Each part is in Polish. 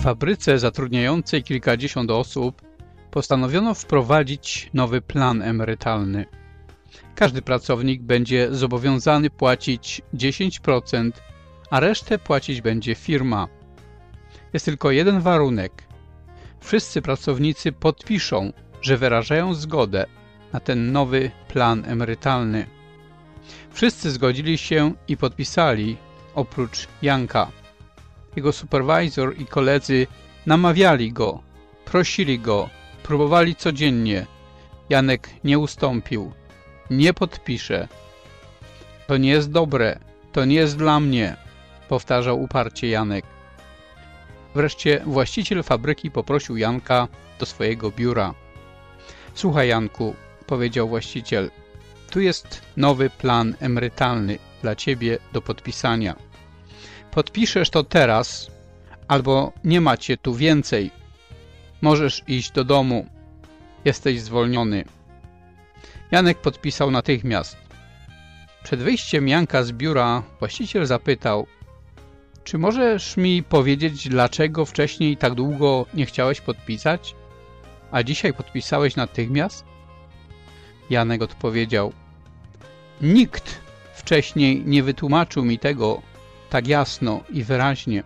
fabryce zatrudniającej kilkadziesiąt osób postanowiono wprowadzić nowy plan emerytalny. Każdy pracownik będzie zobowiązany płacić 10%, a resztę płacić będzie firma. Jest tylko jeden warunek. Wszyscy pracownicy podpiszą, że wyrażają zgodę na ten nowy plan emerytalny. Wszyscy zgodzili się i podpisali, oprócz Janka. Jego superwizor i koledzy namawiali go, prosili go, próbowali codziennie. Janek nie ustąpił. Nie podpiszę. To nie jest dobre, to nie jest dla mnie, powtarzał uparcie Janek. Wreszcie właściciel fabryki poprosił Janka do swojego biura. Słuchaj, Janku, powiedział właściciel, tu jest nowy plan emerytalny dla ciebie do podpisania. Podpiszesz to teraz, albo nie macie tu więcej. Możesz iść do domu. Jesteś zwolniony. Janek podpisał natychmiast. Przed wyjściem Janka z biura właściciel zapytał: czy możesz mi powiedzieć, dlaczego wcześniej tak długo nie chciałeś podpisać, a dzisiaj podpisałeś natychmiast? Janek odpowiedział: nikt wcześniej nie wytłumaczył mi tego tak jasno i wyraźnie.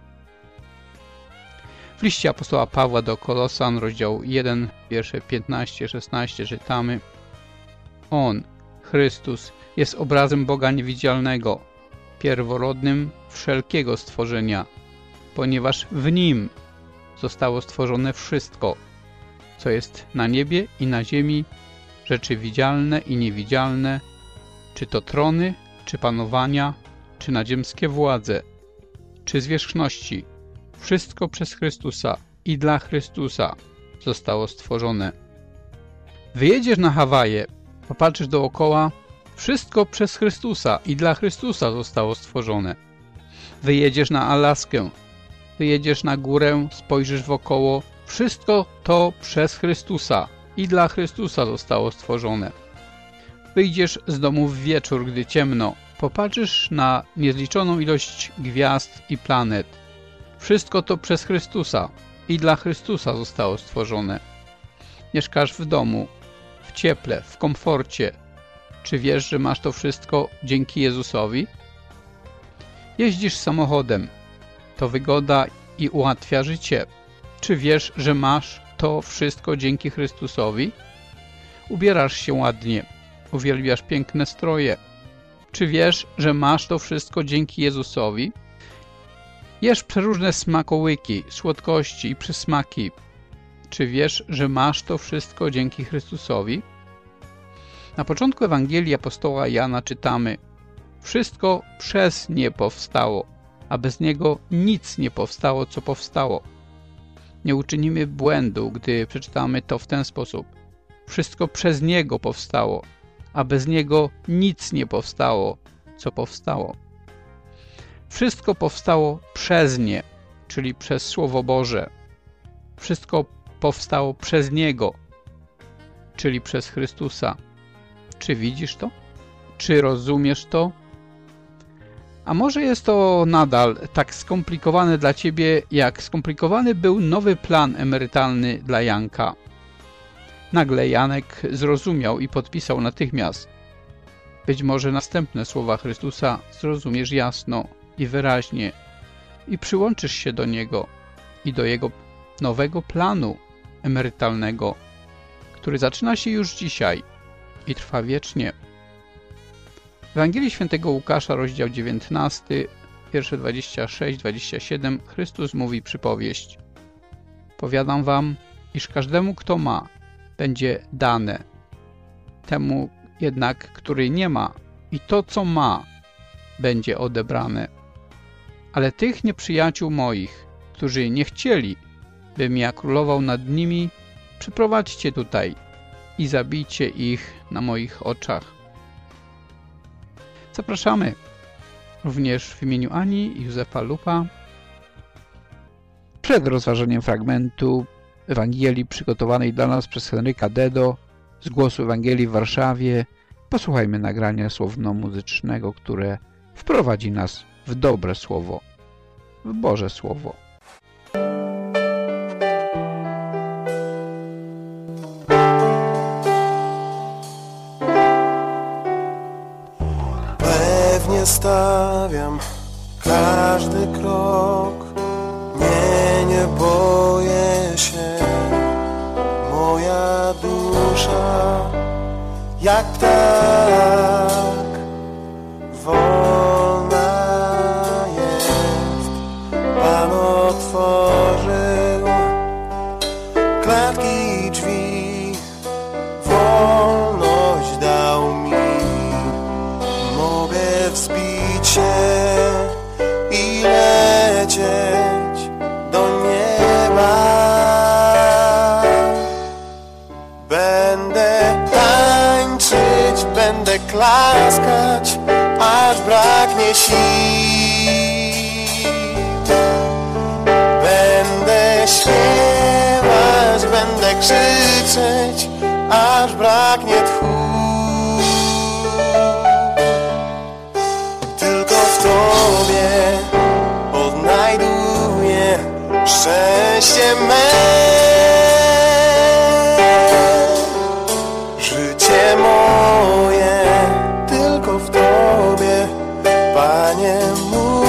W liście apostoła Pawła do Kolosan, rozdział 1, wiersze 15-16 czytamy: On, Chrystus, jest obrazem Boga niewidzialnego, pierworodnym wszelkiego stworzenia, ponieważ w Nim zostało stworzone wszystko, co jest na niebie i na ziemi, rzeczy widzialne i niewidzialne, czy to trony, czy panowania, czy nadziemskie władze, czy zwierzchności. Wszystko przez Chrystusa i dla Chrystusa zostało stworzone. Wyjedziesz na Hawaje, popatrzysz dookoła, wszystko przez Chrystusa i dla Chrystusa zostało stworzone. Wyjedziesz na Alaskę, wyjedziesz na górę, spojrzysz wokoło, wszystko to przez Chrystusa i dla Chrystusa zostało stworzone. Wyjdziesz z domu w wieczór, gdy ciemno, popatrzysz na niezliczoną ilość gwiazd i planet. Wszystko to przez Chrystusa i dla Chrystusa zostało stworzone. Mieszkasz w domu, w cieple, w komforcie. Czy wiesz, że masz to wszystko dzięki Jezusowi? Jeździsz samochodem. To wygoda i ułatwia życie. Czy wiesz, że masz to wszystko dzięki Chrystusowi? Ubierasz się ładnie. Uwielbiasz piękne stroje. Czy wiesz, że masz to wszystko dzięki Jezusowi? Jesz przeróżne smakołyki, słodkości i przysmaki. Czy wiesz, że masz to wszystko dzięki Chrystusowi? Na początku Ewangelii apostoła Jana czytamy: wszystko przez nie powstało, a bez niego nic nie powstało, co powstało. Nie uczynimy błędu, gdy przeczytamy to w ten sposób: wszystko przez niego powstało, a bez niego nic nie powstało, co powstało. Wszystko powstało przez nie, czyli przez Słowo Boże. Wszystko powstało przez Niego, czyli przez Chrystusa. Czy widzisz to? Czy rozumiesz to? A może jest to nadal tak skomplikowane dla Ciebie, jak skomplikowany był nowy plan emerytalny dla Janka? Nagle Janek zrozumiał i podpisał natychmiast. Być może następne słowa Chrystusa zrozumiesz jasno i wyraźnie i przyłączysz się do Niego i do Jego nowego planu emerytalnego, który zaczyna się już dzisiaj i trwa wiecznie. W Ewangelii Świętego Łukasza, rozdział 19, wiersze 26-27, Chrystus mówi przypowieść: powiadam wam, iż każdemu, kto ma, będzie dane, temu jednak, który nie ma, i to, co ma, będzie odebrane. Ale tych nieprzyjaciół moich, którzy nie chcieli, bym ja królował nad nimi, przyprowadźcie tutaj i zabijcie ich na moich oczach. Zapraszamy również w imieniu Ani i Józefa Lupa. Przed rozważeniem fragmentu Ewangelii przygotowanej dla nas przez Henryka Dedo z Głosu Ewangelii w Warszawie posłuchajmy nagrania słowno-muzycznego, które wprowadzi nas w dobre słowo, w Boże Słowo. Tobie stawiam każdy krok. Nie boję się. Moja dusza jak ptak wolna jest. Pan otworzył klatki i drzwi, wolność dał mi. Mogę wzbić się i lecieć do nieba. Będę tańczyć, będę klaskać, aż braknie sił. Będę śpiewać, będę krzyczeć, aż braknie tchu. Tylko w Tobie odnajduję szczęście me. Życie moje tylko w Tobie, Panie mój.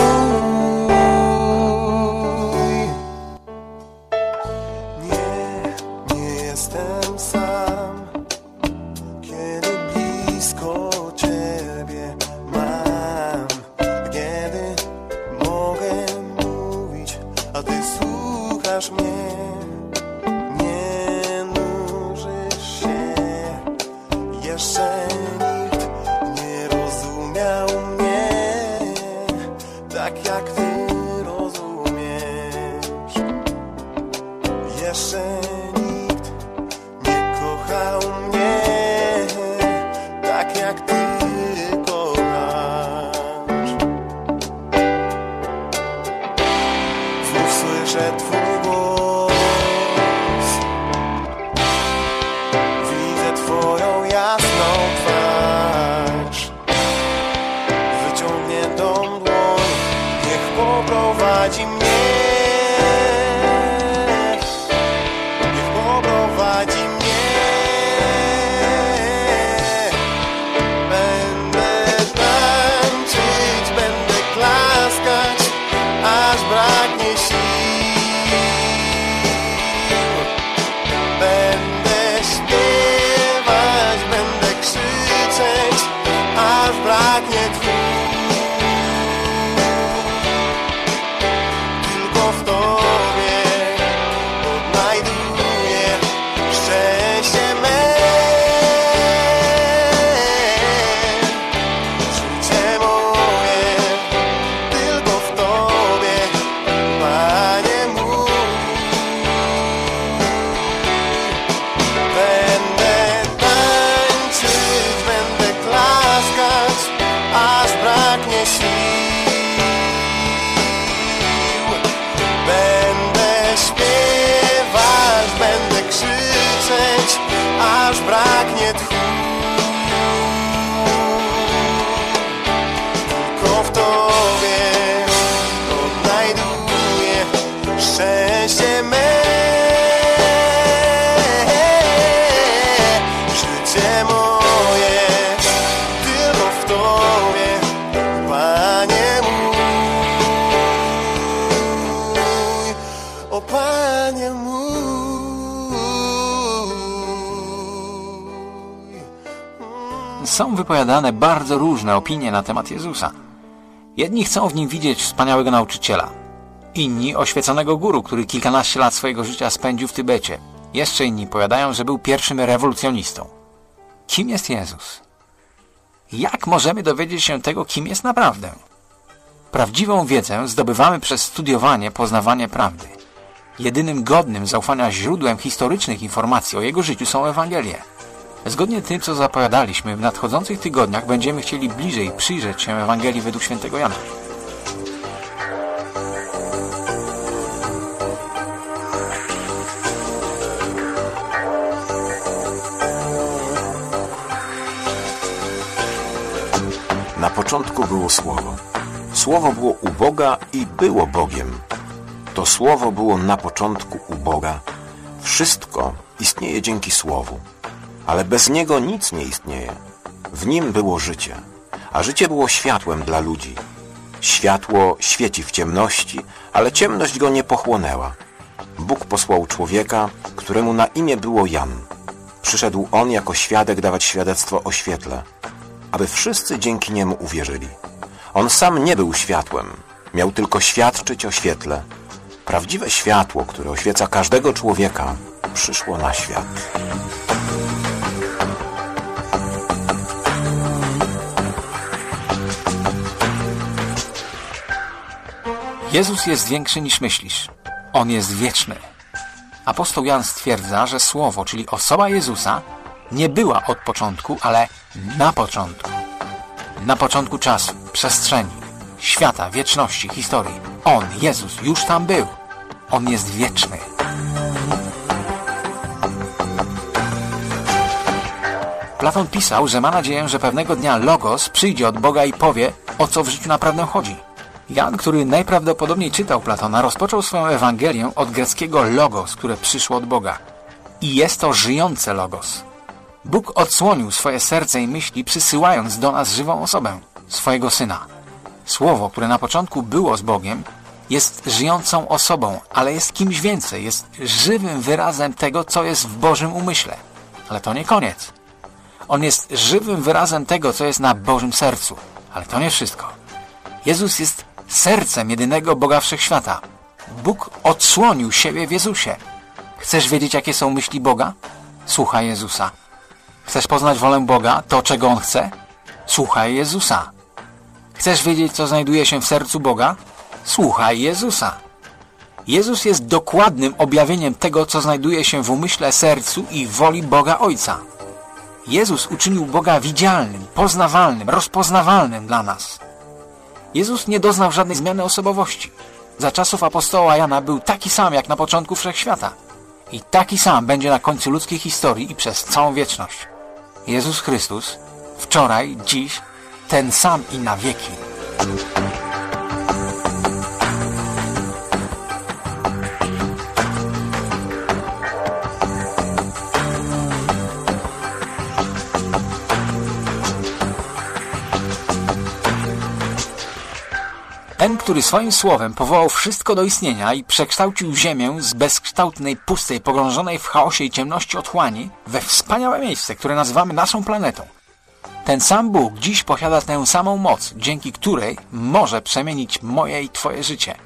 Nie jestem sam, kiedy blisko Ciebie mam, kiedy mogę mówić, a Ty słuchasz mnie. Nie nużysz się. Jeszcze nikt nie rozumiał mnie tak jak Ty rozumiesz. Jeszcze nikt nie kochał mnie tak jak Ty kochasz. Znów słyszę Twój głos, widzę Twoją jasną twarz. Wyciągniętą dłoń, niech poprowadzi mnie. Niech poprowadzi mnie. Będę tańczyć, będę klaskać, aż braknie sił. Będę śpiewać, będę krzyczeć, aż braknie tchu. Tylko w Tobie odnajduję szczęście me. Życie moje tylko w Tobie, Panie mój. Będę tańczyć, będę klaskać, aż braknie sił. Będę śpiewać, będę krzyczeć, aż braknie tchu. Tylko w Tobie odnajduję szczęście me. Życie moje tylko w Tobie, Panie mój. O Panie mój. Są wypowiadane bardzo różne opinie na temat Jezusa. Jedni chcą w Nim widzieć wspaniałego nauczyciela. Inni oświeconego guru, który kilkanaście lat swojego życia spędził w Tybecie. Jeszcze inni powiadają, że był pierwszym rewolucjonistą. Kim jest Jezus? Jak możemy dowiedzieć się tego, kim jest naprawdę? Prawdziwą wiedzę zdobywamy przez studiowanie, poznawanie prawdy. Jedynym godnym zaufania źródłem historycznych informacji o Jego życiu są Ewangelie. Zgodnie z tym, co zapowiadaliśmy, w nadchodzących tygodniach będziemy chcieli bliżej przyjrzeć się Ewangelii według świętego Jana. Na początku było Słowo. Słowo było u Boga i było Bogiem. To Słowo było na początku u Boga. Wszystko istnieje dzięki Słowu, ale bez Niego nic nie istnieje. W Nim było życie, a życie było światłem dla ludzi. Światło świeci w ciemności, ale ciemność go nie pochłonęła. Bóg posłał człowieka, któremu na imię było Jan. Przyszedł on jako świadek dawać świadectwo o świetle, aby wszyscy dzięki niemu uwierzyli. On sam nie był światłem, miał tylko świadczyć o świetle. Prawdziwe światło, które oświeca każdego człowieka, przyszło na świat. Jezus jest większy niż myślisz. On jest wieczny. Apostoł Jan stwierdza, że Słowo, czyli osoba Jezusa, nie była od początku, ale na początku. Na początku czasu, przestrzeni, świata, wieczności, historii. On, Jezus, już tam był. On jest wieczny. Platon pisał, że ma nadzieję, że pewnego dnia Logos przyjdzie od Boga i powie, o co w życiu naprawdę chodzi. Jan, który najprawdopodobniej czytał Platona, rozpoczął swoją Ewangelię od greckiego logos, które przyszło od Boga. I jest to żyjące logos. Bóg odsłonił swoje serce i myśli, przysyłając do nas żywą osobę, swojego Syna. Słowo, które na początku było z Bogiem, jest żyjącą osobą, ale jest kimś więcej, jest żywym wyrazem tego, co jest w Bożym umyśle. Ale to nie koniec. On jest żywym wyrazem tego, co jest na Bożym sercu. Ale to nie wszystko. Jezus jest sercem jedynego Boga Wszechświata. Bóg odsłonił siebie w Jezusie. Chcesz wiedzieć, jakie są myśli Boga? Słuchaj Jezusa. Chcesz poznać wolę Boga, to czego On chce? Słuchaj Jezusa. Chcesz wiedzieć, co znajduje się w sercu Boga? Słuchaj Jezusa. Jezus jest dokładnym objawieniem tego, co znajduje się w umyśle, sercu i woli Boga Ojca. Jezus uczynił Boga widzialnym, poznawalnym, rozpoznawalnym dla nas. Jezus nie doznał żadnej zmiany osobowości. Za czasów apostoła Jana był taki sam jak na początku wszechświata. I taki sam będzie na końcu ludzkiej historii i przez całą wieczność. Jezus Chrystus, wczoraj, dziś, ten sam i na wieki. Ten, który swoim słowem powołał wszystko do istnienia i przekształcił ziemię z bezkształtnej, pustej, pogrążonej w chaosie i ciemności otchłani we wspaniałe miejsce, które nazywamy naszą planetą. Ten sam Bóg dziś posiada tę samą moc, dzięki której może przemienić moje i Twoje życie.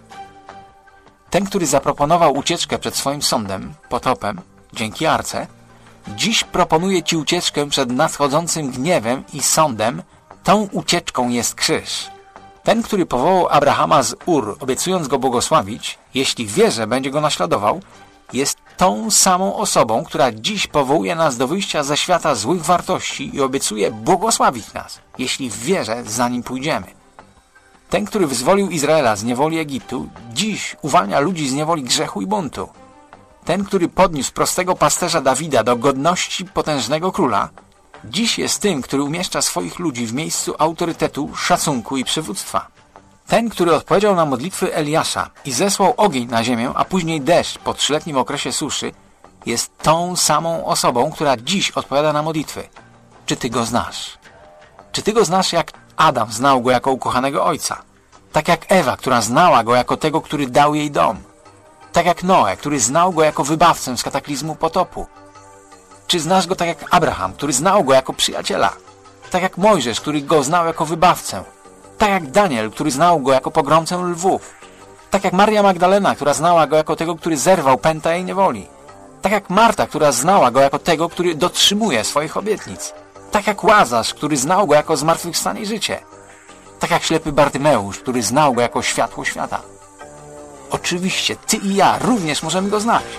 Ten, który zaproponował ucieczkę przed swoim sądem, potopem, dzięki Arce, dziś proponuje Ci ucieczkę przed nadchodzącym gniewem i sądem. Tą ucieczką jest krzyż. Ten, który powołał Abrahama z Ur, obiecując go błogosławić, jeśli wierzy, będzie go naśladował, jest tą samą osobą, która dziś powołuje nas do wyjścia ze świata złych wartości i obiecuje błogosławić nas, jeśli w wierze za nim pójdziemy. Ten, który wyzwolił Izraela z niewoli Egiptu, dziś uwalnia ludzi z niewoli grzechu i buntu. Ten, który podniósł prostego pasterza Dawida do godności potężnego króla, dziś jest tym, który umieszcza swoich ludzi w miejscu autorytetu, szacunku i przywództwa. Ten, który odpowiedział na modlitwy Eliasza i zesłał ogień na ziemię, a później deszcz po 3-letnim okresie suszy, jest tą samą osobą, która dziś odpowiada na modlitwy. Czy Ty go znasz? Czy Ty go znasz, jak Adam znał go jako ukochanego ojca? Tak jak Ewa, która znała go jako tego, który dał jej dom? Tak jak Noe, który znał go jako wybawcę z kataklizmu potopu? Czy znasz go tak jak Abraham, który znał go jako przyjaciela? Tak jak Mojżesz, który go znał jako wybawcę? Tak jak Daniel, który znał go jako pogromcę lwów? Tak jak Maria Magdalena, która znała go jako tego, który zerwał pęta jej niewoli? Tak jak Marta, która znała go jako tego, który dotrzymuje swoich obietnic? Tak jak Łazarz, który znał go jako zmartwychwstanie i życie? Tak jak ślepy Bartymeusz, który znał go jako światło świata? Oczywiście, Ty i ja również możemy go znać.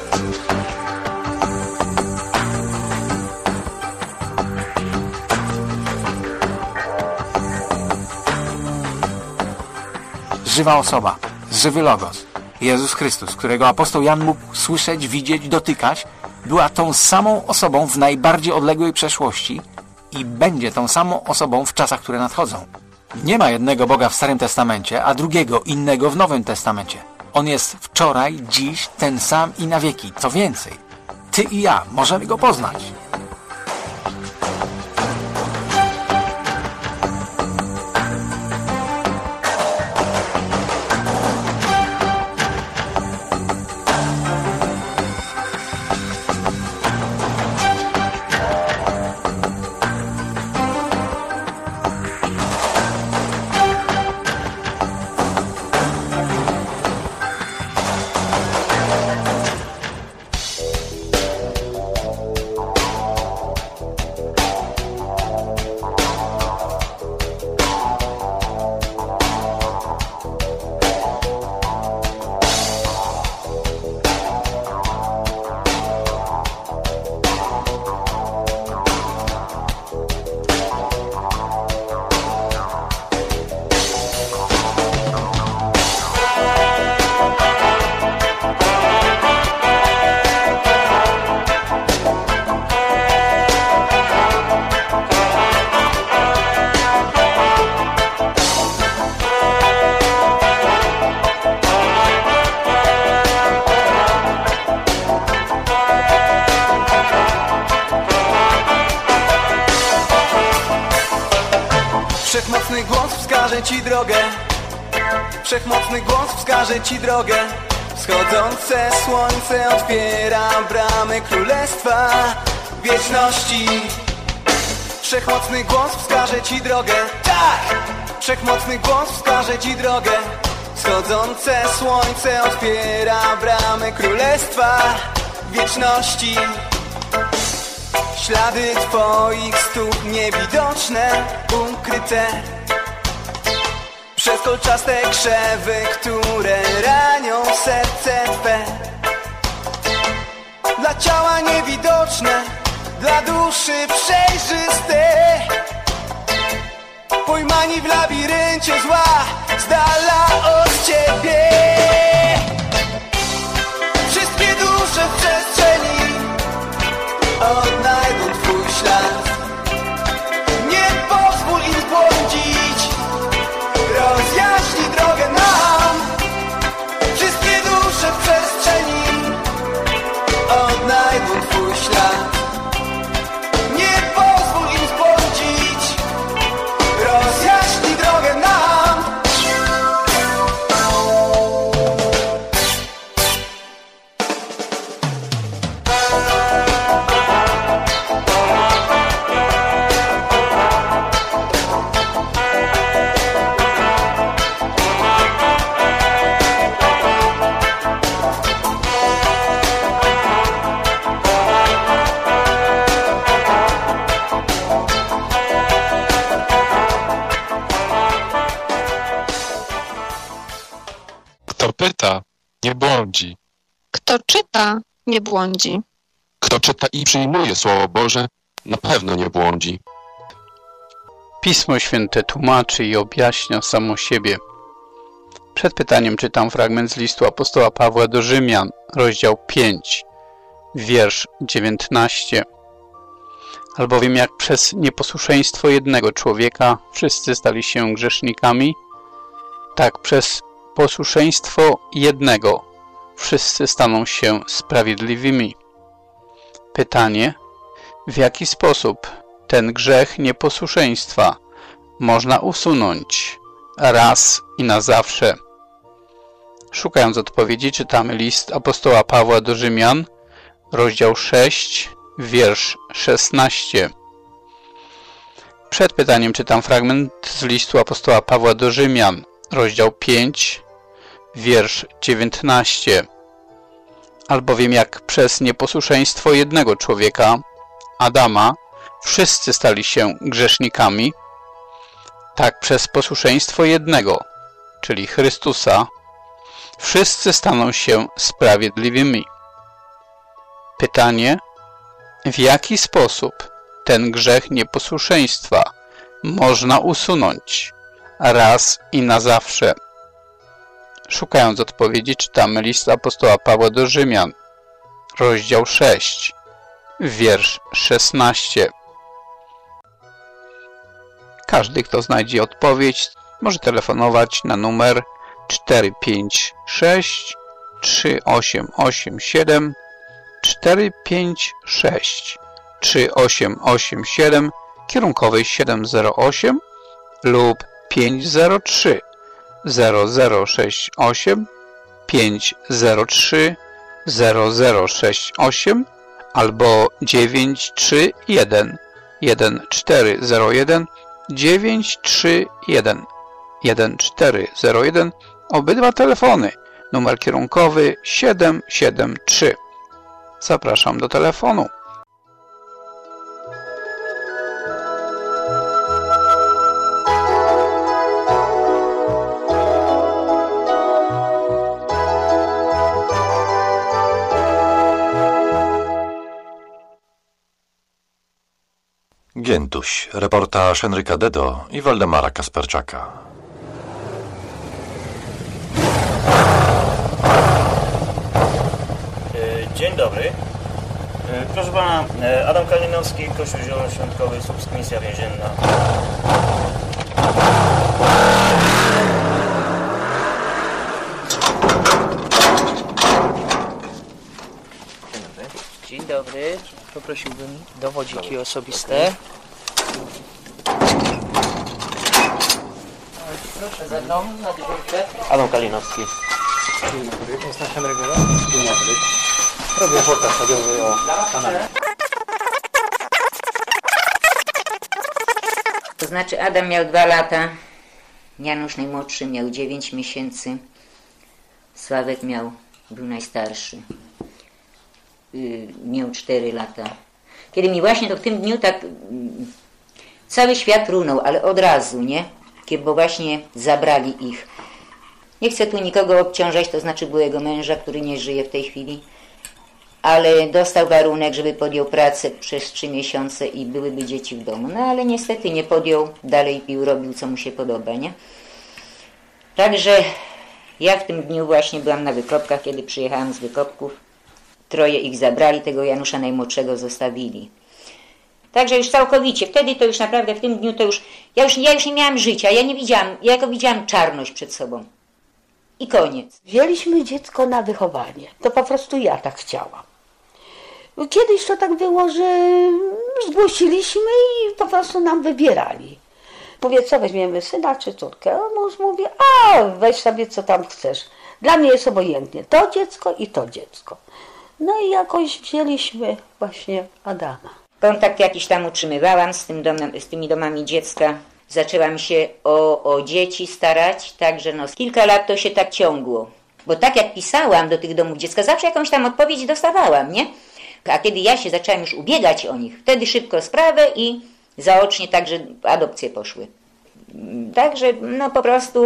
Żywa osoba, żywy logos, Jezus Chrystus, którego apostoł Jan mógł słyszeć, widzieć, dotykać, była tą samą osobą w najbardziej odległej przeszłości i będzie tą samą osobą w czasach, które nadchodzą. Nie ma jednego Boga w Starym Testamencie, a drugiego, innego w Nowym Testamencie. On jest wczoraj, dziś, ten sam i na wieki. Co więcej, Ty i ja możemy Go poznać. wskaże Ci drogę. Wszechmocny głos wskaże Ci drogę. Wschodzące słońce otwiera bramy królestwa wieczności. Wszechmocny głos wskaże Ci drogę. Tak! Wszechmocny głos wskaże Ci drogę. Wschodzące słońce otwiera bramy królestwa wieczności. Ślady Twoich stóp niewidoczne, ukryte przez kolczaste krzewy, które ranią serce Twe. Dla ciała niewidoczne, dla duszy przejrzyste. Pojmani w labiryncie zła, z dala od Ciebie. Wszystkie dusze w przestrzeni odnajdą Twój ślad. Nie pozwól im zbłądzić, rozjaśnij drogę nam. Wszystkie dusze w przestrzeni odnajdą Twój ślad. Nie pozwól im zbłądzić, rozjaśnij drogę nam. Kto pyta, nie błądzi. Kto czyta, nie błądzi. Kto czyta i przyjmuje Słowo Boże, na pewno nie błądzi. Pismo Święte tłumaczy i objaśnia samo siebie. Przed pytaniem czytam fragment z listu apostoła Pawła do Rzymian, rozdział 5, wiersz 19. Albowiem jak przez nieposłuszeństwo jednego człowieka wszyscy stali się grzesznikami, tak przez posłuszeństwo jednego wszyscy staną się sprawiedliwymi. Pytanie: w jaki sposób ten grzech nieposłuszeństwa można usunąć raz i na zawsze? Szukając odpowiedzi, czytamy list apostoła Pawła do Rzymian, rozdział 6, wiersz 16. Przed pytaniem czytam fragment z listu apostoła Pawła do Rzymian, rozdział 5, wiersz 19. Albowiem jak przez nieposłuszeństwo jednego człowieka, Adama, wszyscy stali się grzesznikami, tak przez posłuszeństwo jednego, czyli Chrystusa, wszyscy staną się sprawiedliwymi. Pytanie: w jaki sposób ten grzech nieposłuszeństwa można usunąć raz i na zawsze? Szukając odpowiedzi, czytamy list apostoła Pawła do Rzymian, rozdział 6, wiersz 16. Każdy, kto znajdzie odpowiedź, może telefonować na numer 456 3887 456 3887 kierunkowej 708 lub 503 0068 503 0068 albo 931 1401 931 1401. Obydwa telefony. Numer kierunkowy 773. Zapraszam do telefonu. Giętuś. Reportaż Henryka Dedo i Waldemara Kasperczaka. Dzień dobry. Proszę pana, Adam Kalinowski, Kościół Zielonoświątkowy, Słupsk, Misja Więzienna. Dzień dobry. Poprosiłbym dowodiki osobiste. Proszę ze mną na dyżurkę. Adam Kalinowski. Dzień dobry, jest nasza Regola. Dzień dobry. Robię reportaż radiowy o kanale. To znaczy Adam miał 2 lata, Janusz najmłodszy miał 9 miesięcy, Sławek był najstarszy, miał 4 lata. Kiedy mi właśnie to w tym dniu tak cały świat runął, ale od razu, nie? Bo właśnie zabrali ich. Nie chcę tu nikogo obciążać, to znaczy byłego męża, który nie żyje w tej chwili, ale dostał warunek, żeby podjął pracę przez 3 miesiące i byłyby dzieci w domu. No ale niestety nie podjął, dalej pił, robił co mu się podoba, nie? Także ja w tym dniu właśnie byłam na wykopkach, kiedy przyjechałam z wykopków. 3 ich zabrali, tego Janusza najmłodszego zostawili. Także już całkowicie, wtedy to już naprawdę w tym dniu to już, ja już nie miałam życia, ja widziałam czarność przed sobą. I koniec. Wzięliśmy dziecko na wychowanie. To po prostu ja tak chciałam. Kiedyś to tak było, że zgłosiliśmy i po prostu nam wybierali. Mówię, co weźmiemy, syna czy córkę? A mąż mówi, weź sobie co tam chcesz. Dla mnie jest obojętnie to dziecko i to dziecko. No i jakoś wzięliśmy właśnie Adama. Kontakt jakiś tam utrzymywałam z tymi domami dziecka. Zaczęłam się o dzieci starać, także kilka lat to się tak ciągło. Bo tak jak pisałam do tych domów dziecka, zawsze jakąś tam odpowiedź dostawałam, nie? A kiedy ja się zaczęłam już ubiegać o nich, wtedy szybko sprawę i zaocznie także adopcje poszły. Także po prostu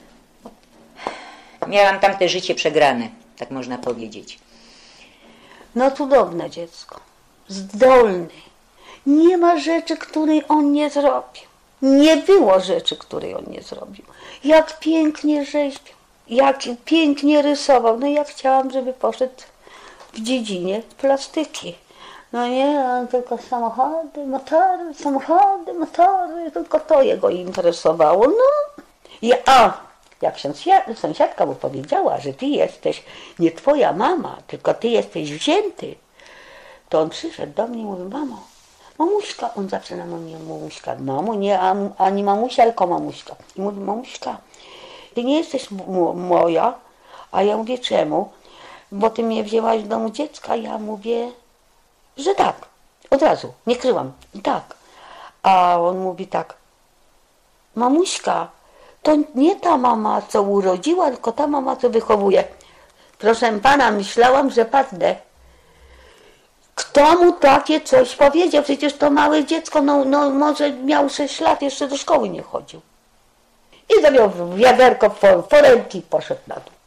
miałam tamte życie przegrane, tak można powiedzieć. No cudowne dziecko, zdolny. Nie ma rzeczy, której on nie zrobił. Nie było rzeczy, której on nie zrobił. Jak pięknie rzeźbił, jak pięknie rysował. No ja chciałam, żeby poszedł w dziedzinie plastyki. No nie, tylko samochody, motory, tylko to jego interesowało. No, jak sąsiadka mu powiedziała, że ty jesteś nie twoja mama, tylko ty jesteś wzięty, to on przyszedł do mnie i mówi, mamo, mamuśka, on zawsze na mnie mamuśka, mamo, nie ani mamusia, tylko mamuśka. I mówi, mamuśka, ty nie jesteś moja, a ja mówię, czemu? Bo ty mnie wzięłaś w domu dziecka, ja mówię, że tak, od razu, nie kryłam, tak. A on mówi tak, mamuśka, to nie ta mama, co urodziła, tylko ta mama, co wychowuje. Proszę pana, myślałam, że padnę. Kto mu takie coś powiedział? Przecież to małe dziecko, no może miał 6 lat, jeszcze do szkoły nie chodził. I zabiał wiaderko foremki i poszedł na dół.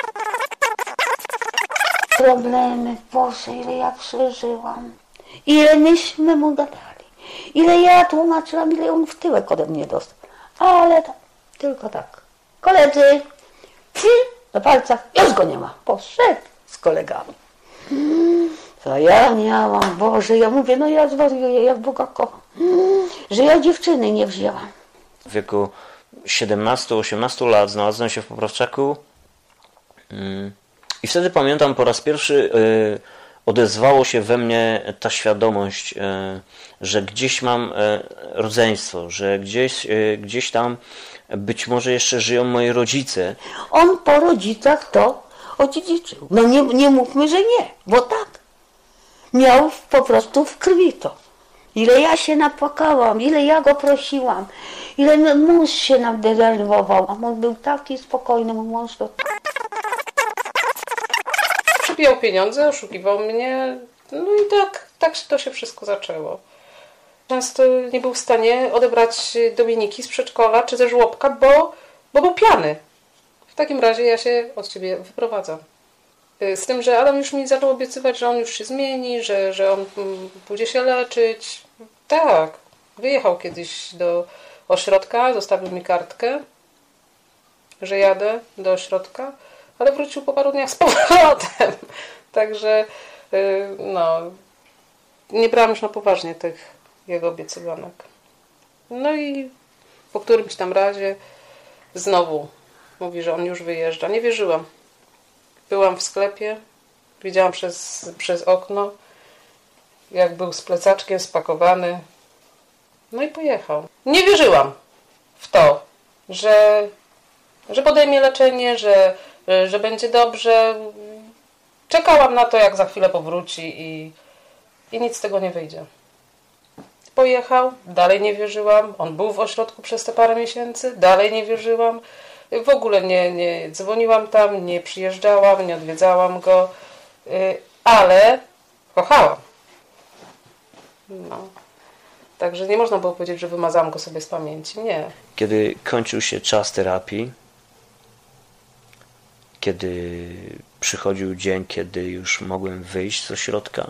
Problemy, Boże, ile ja przeżyłam. Ile myśmy mu gadali. Ile ja tłumaczyłam, ile on w tyłek ode mnie dostał. Ale tylko tak. Koledzy, na palcach, już go nie ma. Poszedł z kolegami. Co ja miałam, Boże, ja mówię, no ja zwariuję, jak Boga kocham, że ja dziewczyny nie wzięłam. W wieku 17-18 lat znalazłem się w poprawczaku i wtedy pamiętam, po raz pierwszy odezwało się we mnie ta świadomość, że gdzieś mam rodzeństwo, że gdzieś tam być może jeszcze żyją moi rodzice. On po rodzicach to odziedziczył. No nie mówmy, że nie, bo tak. Miał po prostu w krwi to. Ile ja się napłakałam, ile ja go prosiłam, ile mąż się nam denerwował, a on był taki spokojny, mój mąż to... Przybijał pieniądze, oszukiwał mnie, no i tak to się wszystko zaczęło. Często nie był w stanie odebrać Dominiki z przedszkola czy ze żłobka, bo był pijany. W takim razie ja się od ciebie wyprowadzam. Z tym, że Adam już mi zaczął obiecywać, że on już się zmieni, że on pójdzie się leczyć. Tak, wyjechał kiedyś do ośrodka, zostawił mi kartkę, że jadę do ośrodka, ale wrócił po paru dniach z powrotem. Także nie brałam już na poważnie tych jego obiecywanek. No i po którymś tam razie znowu mówi, że on już wyjeżdża. Nie wierzyłam. Byłam w sklepie, widziałam przez okno, jak był z plecaczkiem spakowany. No i pojechał. Nie wierzyłam w to, że podejmie leczenie, że będzie dobrze. Czekałam na to, jak za chwilę powróci i nic z tego nie wyjdzie. Pojechał, dalej nie wierzyłam. On był w ośrodku przez te parę miesięcy, dalej nie wierzyłam. W ogóle nie dzwoniłam tam, nie przyjeżdżałam, nie odwiedzałam go, ale kochałam. No. Także nie można było powiedzieć, że wymazałam go sobie z pamięci. Nie. Kiedy kończył się czas terapii, kiedy przychodził dzień, kiedy już mogłem wyjść z ośrodka,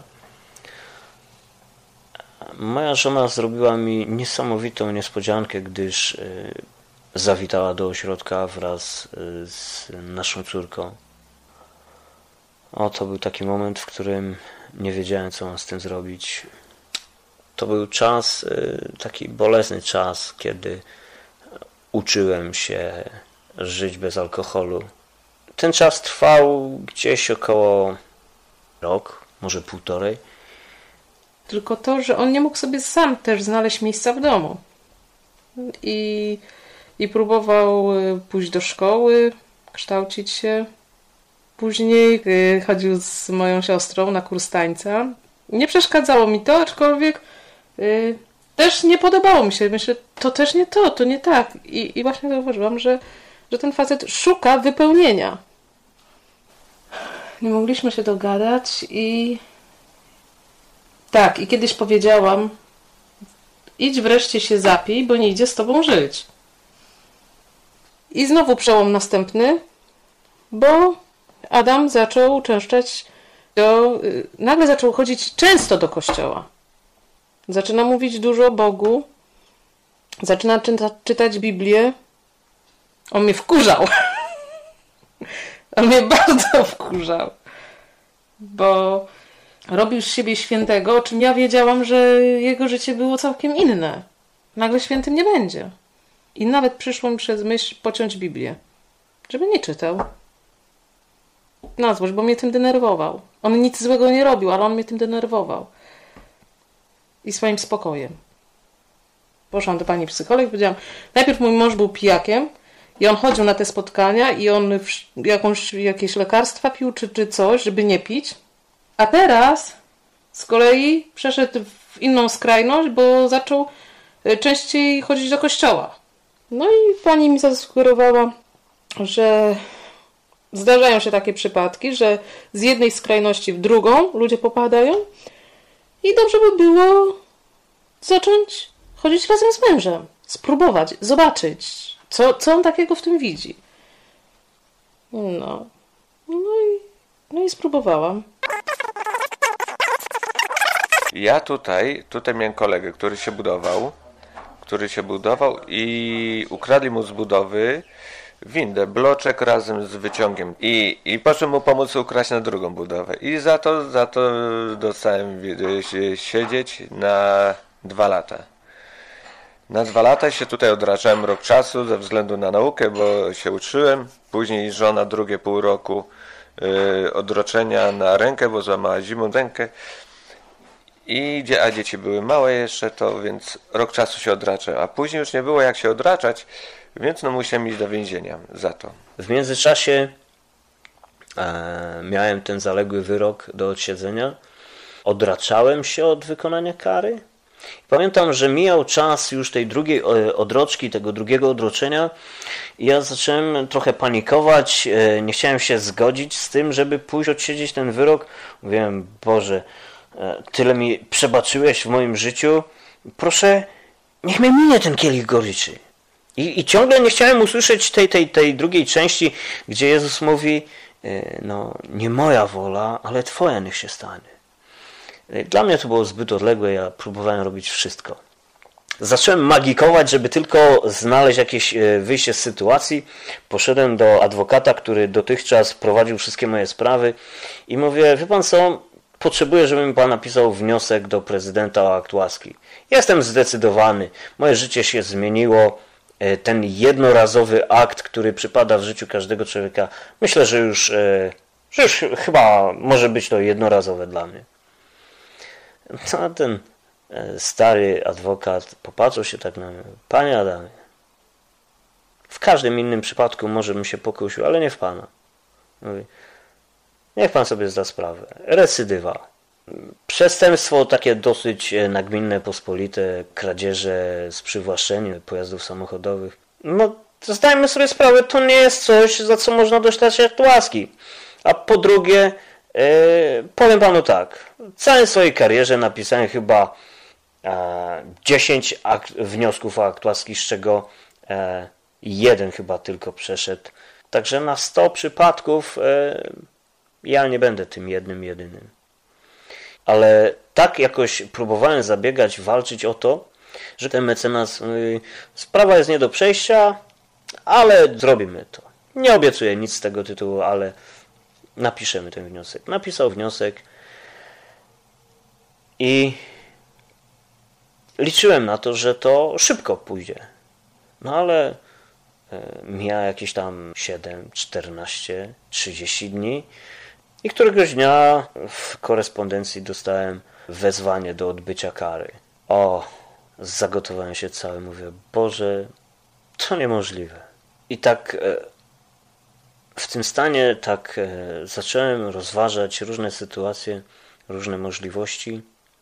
moja żona zrobiła mi niesamowitą niespodziankę, gdyż zawitała do ośrodka wraz z naszą córką. To był taki moment, w którym nie wiedziałem, co mam z tym zrobić. To był czas, taki bolesny czas, kiedy uczyłem się żyć bez alkoholu. Ten czas trwał gdzieś około rok, może półtorej. Tylko to, że on nie mógł sobie sam też znaleźć miejsca w domu. I próbował pójść do szkoły, kształcić się. Później chodził z moją siostrą na kurs tańca. Nie przeszkadzało mi to, aczkolwiek też nie podobało mi się. Myślę, to też nie to nie tak. I właśnie zauważyłam, że ten facet szuka wypełnienia. Nie mogliśmy się dogadać i kiedyś powiedziałam, idź wreszcie się zapij, bo nie idzie z tobą żyć. I znowu przełom następny, bo Adam zaczął uczęszczać nagle zaczął chodzić często do kościoła. Zaczyna mówić dużo o Bogu, zaczyna czytać Biblię. On mnie wkurzał. On mnie bardzo wkurzał. Bo robił z siebie świętego, o czym ja wiedziałam, że jego życie było całkiem inne. Nagle świętym nie będzie. I nawet przyszło mi przez myśl pociąć Biblię. Żeby nie czytał. Na złość, bo mnie tym denerwował. On nic złego nie robił, ale on mnie tym denerwował. I swoim spokojem. Poszłam do pani psycholog i powiedziałam, najpierw mój mąż był pijakiem i on chodził na te spotkania i on jakieś lekarstwa pił czy coś, żeby nie pić. A teraz z kolei przeszedł w inną skrajność, bo zaczął częściej chodzić do kościoła. No i pani mi zasugerowała, że zdarzają się takie przypadki, że z jednej skrajności w drugą ludzie popadają i dobrze by było zacząć chodzić razem z mężem. Spróbować, zobaczyć, co on takiego w tym widzi. No i spróbowałam. Ja tutaj miałem kolegę, który się budował i ukradli mu z budowy windę, bloczek razem z wyciągiem i poszedł mu pomóc ukraść na drugą budowę i za to dostałem siedzieć na 2 lata. Na 2 lata się tutaj odraczałem rok czasu ze względu na naukę, bo się uczyłem. Później żona drugie pół roku odroczenia na rękę, bo złamała zimą rękę. A dzieci były małe jeszcze, to więc rok czasu się odraczałem. A później już nie było jak się odraczać, więc musiałem iść do więzienia za to. W międzyczasie miałem ten zaległy wyrok do odsiedzenia. Odraczałem się od wykonania kary. Pamiętam, że mijał czas już tej drugiej odroczki, tego drugiego odroczenia i ja zacząłem trochę panikować, nie chciałem się zgodzić z tym, żeby pójść odsiedzieć ten wyrok. Mówiłem, Boże, tyle mi przebaczyłeś w moim życiu, proszę, niech mnie minie ten kielich goryczy. I ciągle nie chciałem usłyszeć tej drugiej części, gdzie Jezus mówi, nie moja wola, ale Twoja niech się stanie. Dla mnie to było zbyt odległe, ja próbowałem robić wszystko. Zacząłem magikować, żeby tylko znaleźć jakieś wyjście z sytuacji. Poszedłem do adwokata, który dotychczas prowadził wszystkie moje sprawy i mówię, wie pan co, potrzebuję, żeby mi pan napisał wniosek do prezydenta o akt łaski. Jestem zdecydowany, moje życie się zmieniło. Ten jednorazowy akt, który przypada w życiu każdego człowieka, myślę, że już chyba może być to jednorazowe dla mnie. A ten stary adwokat popatrzył się tak na mnie. Panie Adamie, W każdym innym przypadku może bym się pokusił, ale nie w Pana. Mówi, niech Pan sobie zda sprawę. Recydywa. Przestępstwo takie dosyć nagminne, pospolite, kradzieże z przywłaszczeniem pojazdów samochodowych. No, zdajmy sobie sprawę, to nie jest coś, za co można dostać akt łaski. A po drugie, powiem Panu tak, w całej swojej karierze napisałem chyba 10 wniosków o akt łaski, z czego jeden chyba tylko przeszedł. Także na 100 przypadków ja nie będę tym jedynym. Ale tak jakoś próbowałem zabiegać, walczyć o to, że ten mecenas mówi, sprawa jest nie do przejścia, ale zrobimy to. Nie obiecuję nic z tego tytułu, ale napiszemy ten wniosek. Napisał wniosek i liczyłem na to, że to szybko pójdzie. No ale mija jakieś tam 7, 14, 30 dni i któregoś dnia w korespondencji dostałem wezwanie do odbycia kary. Zagotowałem się cały, mówię, Boże, to niemożliwe. I tak w tym stanie zacząłem rozważać różne sytuacje, różne możliwości.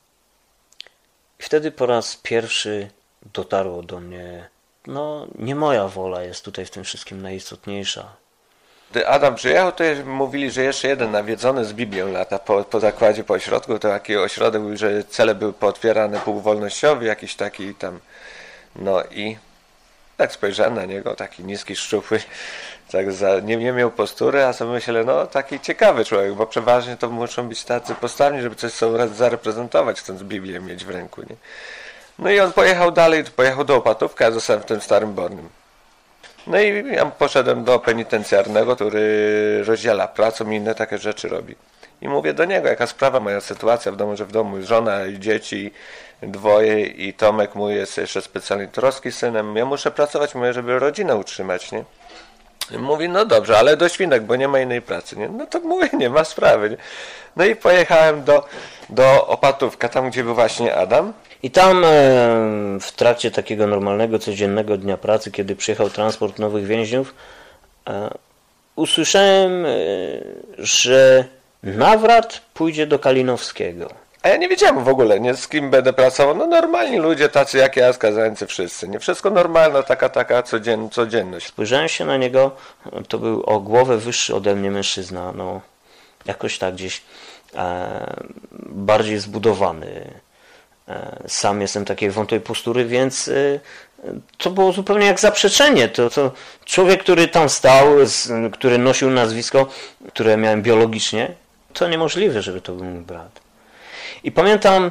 I wtedy po raz pierwszy dotarło do mnie, nie moja wola jest tutaj w tym wszystkim najistotniejsza. Gdy Adam przyjechał, to mówili, że jeszcze jeden nawiedzony z Biblią lata po zakładzie, po ośrodku, to taki ośrodek, że cele były pootwierane półwolnościowy, jakiś taki tam, i tak spojrzałem na niego, taki niski, szczupły, tak nie miał postury, a sobie myślę, taki ciekawy człowiek, bo przeważnie to muszą być tacy postawni, żeby coś sobie zareprezentować, chcąc Biblię mieć w ręku, nie? No i on pojechał dalej, pojechał do Opatówka, ja zostałem w tym Starym Bornym. No i ja poszedłem do penitencjarnego, który rozdziela pracę i inne takie rzeczy robi. I mówię do niego, jaka sprawa, moja sytuacja w domu, że w domu jest żona i dzieci, 2 i Tomek mój jest jeszcze specjalnie troski synem. Ja muszę pracować, mówię, żeby rodzinę utrzymać, nie? I mówi, no dobrze, ale do Świnek, bo nie ma innej pracy, nie? No to mówię, nie ma sprawy, nie? No i pojechałem do Opatówka, tam gdzie był właśnie Adam. I tam w trakcie takiego normalnego, codziennego dnia pracy, kiedy przyjechał transport nowych więźniów, usłyszałem, że Nawrat pójdzie do Kalinowskiego. A ja nie wiedziałem w ogóle, nie, z kim będę pracował. No normalni ludzie, tacy jak ja, skazańcy wszyscy. Nie, wszystko normalne, taka codzienność. Spojrzałem się na niego, to był o głowę wyższy ode mnie mężczyzna, jakoś tak gdzieś bardziej zbudowany. Sam jestem takiej wątłej postury, więc to było zupełnie jak zaprzeczenie. To człowiek, który tam stał, który nosił nazwisko, które miałem biologicznie, to niemożliwe, żeby to był mój brat. I pamiętam,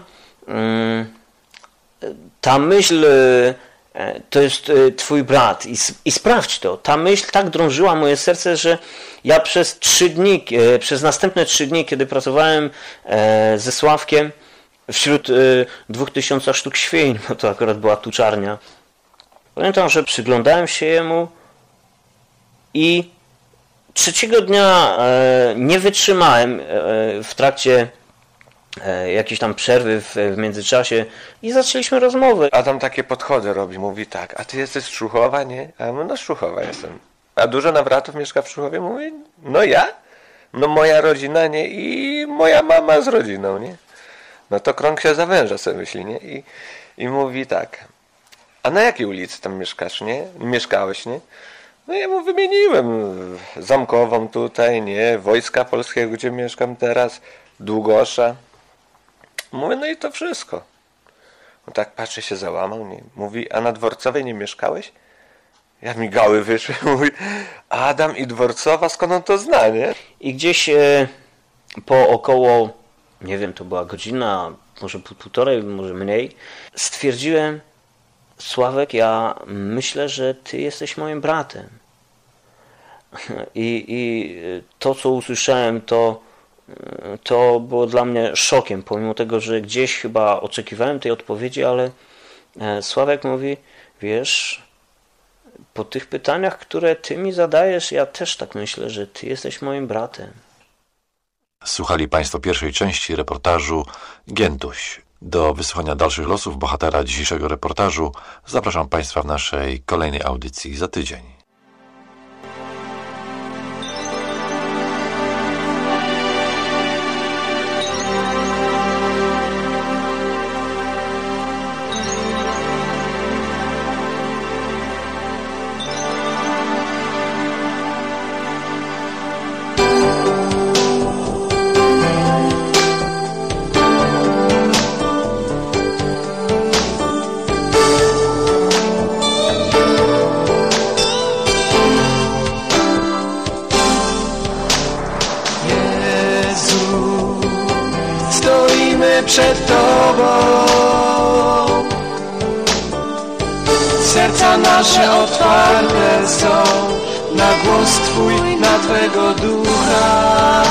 ta myśl, to jest twój brat i sprawdź to. Ta myśl tak drążyła moje serce, że ja przez następne 3 dni, kiedy pracowałem ze Sławkiem, wśród 2000 sztuk świń, bo to akurat była tuczarnia. Pamiętam, że przyglądałem się jemu i 3 dnia nie wytrzymałem w trakcie jakiejś tam przerwy w międzyczasie i zaczęliśmy rozmowę. Adam takie podchody robi, mówi tak, a ty jesteś z Człuchowa, nie? A ja mówię, no z Człuchowa jestem. A dużo Nawratów mieszka w Człuchowie? Mówi, no ja? No moja rodzina, nie? I moja mama z rodziną, nie? No to krąg się zawęża, sobie myśli, nie? I mówi tak, a na jakiej ulicy tam mieszkasz, nie? Mieszkałeś, nie? No ja mu wymieniłem Zamkową tutaj, nie? Wojska Polskiego, gdzie mieszkam teraz, Długosza. Mówię, no i to wszystko. No tak patrzy, się załamał, nie? Mówi, a na Dworcowej nie mieszkałeś? Ja migały wyszły, mówi, Adam i Dworcowa, skąd on to zna, nie? I gdzieś po około, nie wiem, to była godzina, może półtorej, może mniej, stwierdziłem, Sławek, ja myślę, że ty jesteś moim bratem. I to, co usłyszałem, to było dla mnie szokiem, pomimo tego, że gdzieś chyba oczekiwałem tej odpowiedzi, ale Sławek mówi, wiesz, po tych pytaniach, które ty mi zadajesz, ja też tak myślę, że ty jesteś moim bratem. Słuchali Państwo pierwszej części reportażu Giętuś. Do wysłuchania dalszych losów bohatera dzisiejszego reportażu zapraszam Państwa w naszej kolejnej audycji za tydzień. przed Tobą. Serca nasze otwarte są na głos Twój, na Twego Ducha.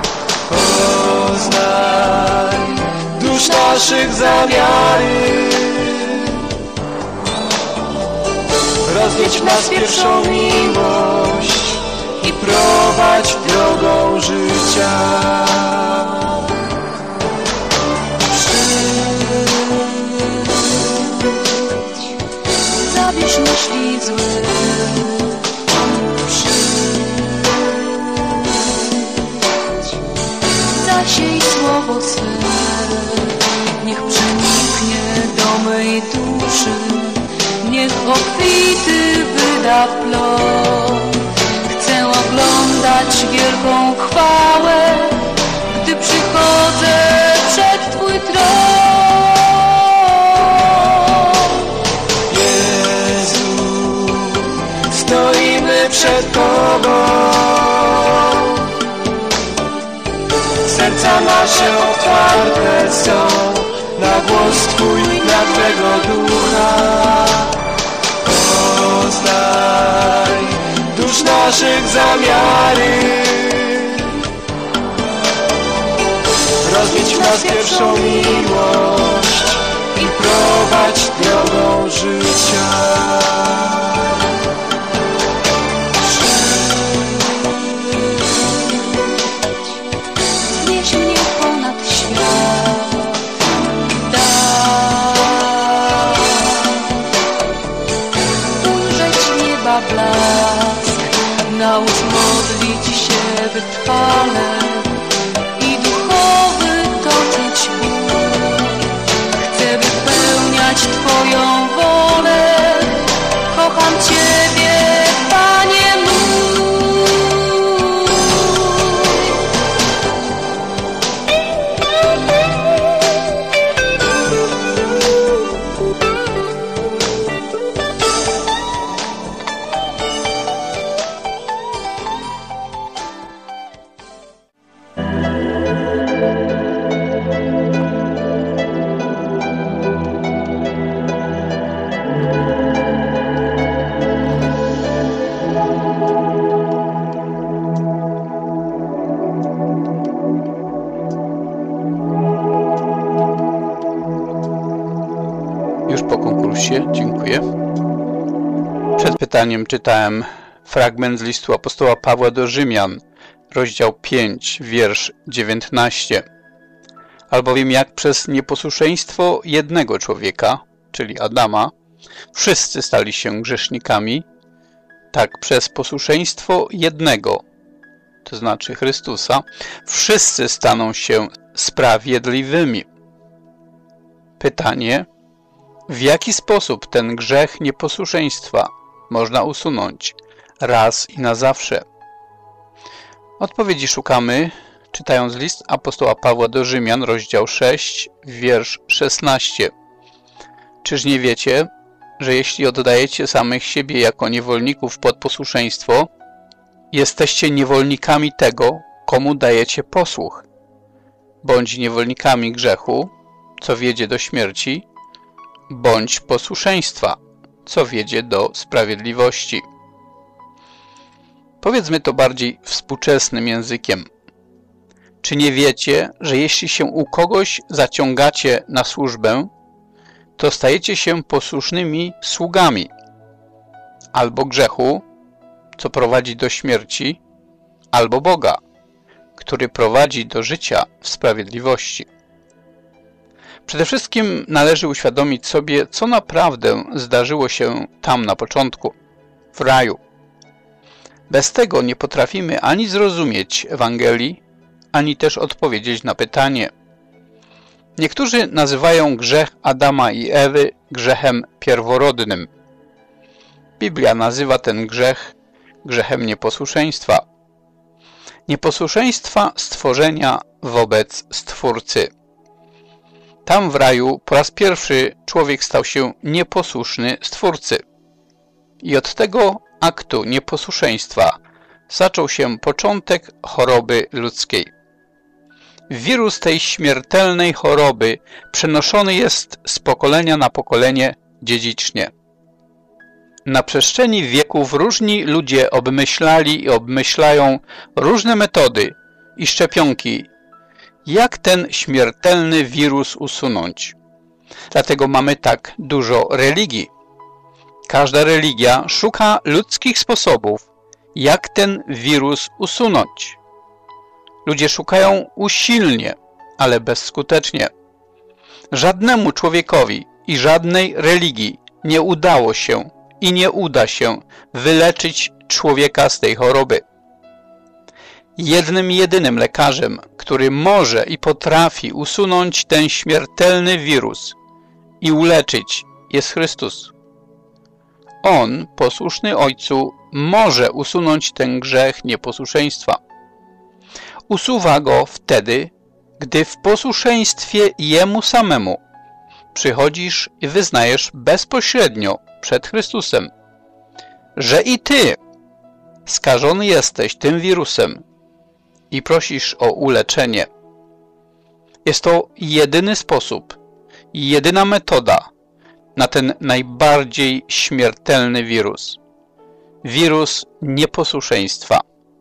Poznaj dusz naszych zamiary, rozwiedź w nas pierwszą miłość i prowadź drogą życia. Zabierz myśli złe, zasiej słowo swe, niech przeniknie do mej duszy, niech obfity wyda plon. Chcę oglądać wielką chwałę, gdy przychodzę przed Twój tron. Stoimy przed Tobą, serca nasze otwarte są na głos Twój, na Twego Ducha. Poznaj dusz naszych zamiary, rozwiedź w nas pierwszą miłość i prowadź drogą życia. Blask, naucz modlić się wytrwale i duchowy toczyć bój. Chcę wypełniać Twoją wolę, kocham Ciebie, Panie mój. Dziękuję. Przed pytaniem czytałem fragment z listu apostoła Pawła do Rzymian, rozdział 5, wiersz 19. Albowiem jak przez nieposłuszeństwo jednego człowieka, czyli Adama, wszyscy stali się grzesznikami, tak przez posłuszeństwo jednego, to znaczy Chrystusa, wszyscy staną się sprawiedliwymi. Pytanie: w jaki sposób ten grzech nieposłuszeństwa można usunąć raz i na zawsze? Odpowiedzi szukamy, czytając list apostoła Pawła do Rzymian, rozdział 6, wiersz 16. Czyż nie wiecie, że jeśli oddajecie samych siebie jako niewolników pod posłuszeństwo, jesteście niewolnikami tego, komu dajecie posłuch, bądź niewolnikami grzechu, co wiedzie do śmierci, bądź posłuszeństwa, co wiedzie do sprawiedliwości. Powiedzmy to bardziej współczesnym językiem. Czy nie wiecie, że jeśli się u kogoś zaciągacie na służbę, to stajecie się posłusznymi sługami albo grzechu, co prowadzi do śmierci, albo Boga, który prowadzi do życia w sprawiedliwości. Przede wszystkim należy uświadomić sobie, co naprawdę zdarzyło się tam na początku, w raju. Bez tego nie potrafimy ani zrozumieć Ewangelii, ani też odpowiedzieć na pytanie. Niektórzy nazywają grzech Adama i Ewy grzechem pierworodnym. Biblia nazywa ten grzech grzechem nieposłuszeństwa. Nieposłuszeństwa stworzenia wobec Stwórcy. Tam w raju po raz pierwszy człowiek stał się nieposłuszny Stwórcy. I od tego aktu nieposłuszeństwa zaczął się początek choroby ludzkiej. Wirus tej śmiertelnej choroby przenoszony jest z pokolenia na pokolenie dziedzicznie. Na przestrzeni wieków różni ludzie obmyślali i obmyślają różne metody i szczepionki, jak ten śmiertelny wirus usunąć. Dlatego mamy tak dużo religii. Każda religia szuka ludzkich sposobów, jak ten wirus usunąć. Ludzie szukają usilnie, ale bezskutecznie. Żadnemu człowiekowi i żadnej religii nie udało się i nie uda się wyleczyć człowieka z tej choroby. Jednym jedynym lekarzem, który może i potrafi usunąć ten śmiertelny wirus i uleczyć, jest Chrystus. On, posłuszny Ojcu, może usunąć ten grzech nieposłuszeństwa. Usuwa go wtedy, gdy w posłuszeństwie Jemu samemu przychodzisz i wyznajesz bezpośrednio przed Chrystusem, że i Ty skażony jesteś tym wirusem i prosisz o uleczenie. Jest to jedyny sposób i jedyna metoda na ten najbardziej śmiertelny wirus. Wirus nieposłuszeństwa.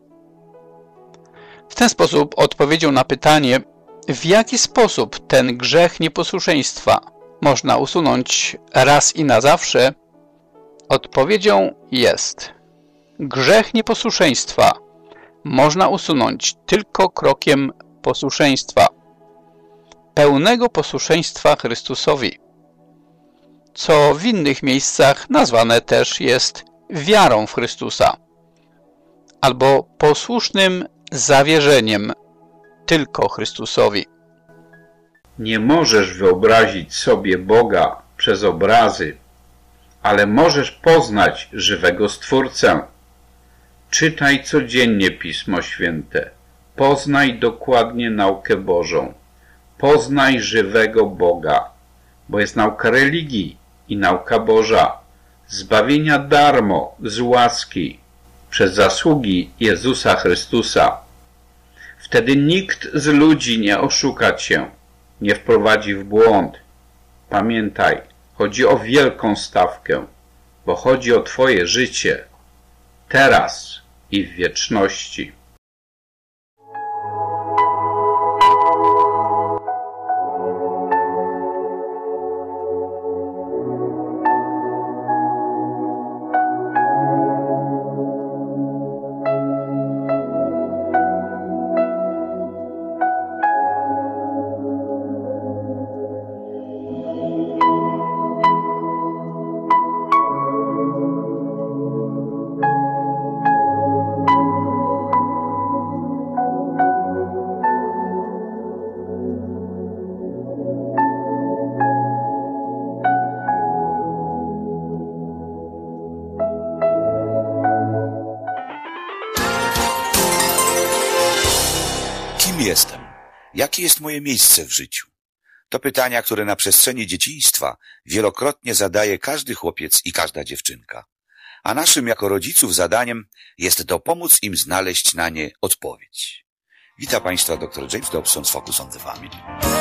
W ten sposób odpowiedzią na pytanie, w jaki sposób ten grzech nieposłuszeństwa można usunąć raz i na zawsze, odpowiedzią jest: grzech nieposłuszeństwa można usunąć tylko krokiem posłuszeństwa, pełnego posłuszeństwa Chrystusowi, co w innych miejscach nazwane też jest wiarą w Chrystusa, albo posłusznym zawierzeniem tylko Chrystusowi. Nie możesz wyobrazić sobie Boga przez obrazy, ale możesz poznać żywego Stwórcę. Czytaj codziennie Pismo Święte. Poznaj dokładnie naukę Bożą. Poznaj żywego Boga, bo jest nauka religii i nauka Boża, zbawienia darmo, z łaski, przez zasługi Jezusa Chrystusa. Wtedy nikt z ludzi nie oszuka cię, nie wprowadzi w błąd. Pamiętaj, chodzi o wielką stawkę, bo chodzi o twoje życie, teraz i w wieczności. Jestem? Jakie jest moje miejsce w życiu? To pytania, które na przestrzeni dzieciństwa wielokrotnie zadaje każdy chłopiec i każda dziewczynka. A naszym jako rodziców zadaniem jest dopomóc im znaleźć na nie odpowiedź. Witam Państwa dr James Dobson z Focus on the Family.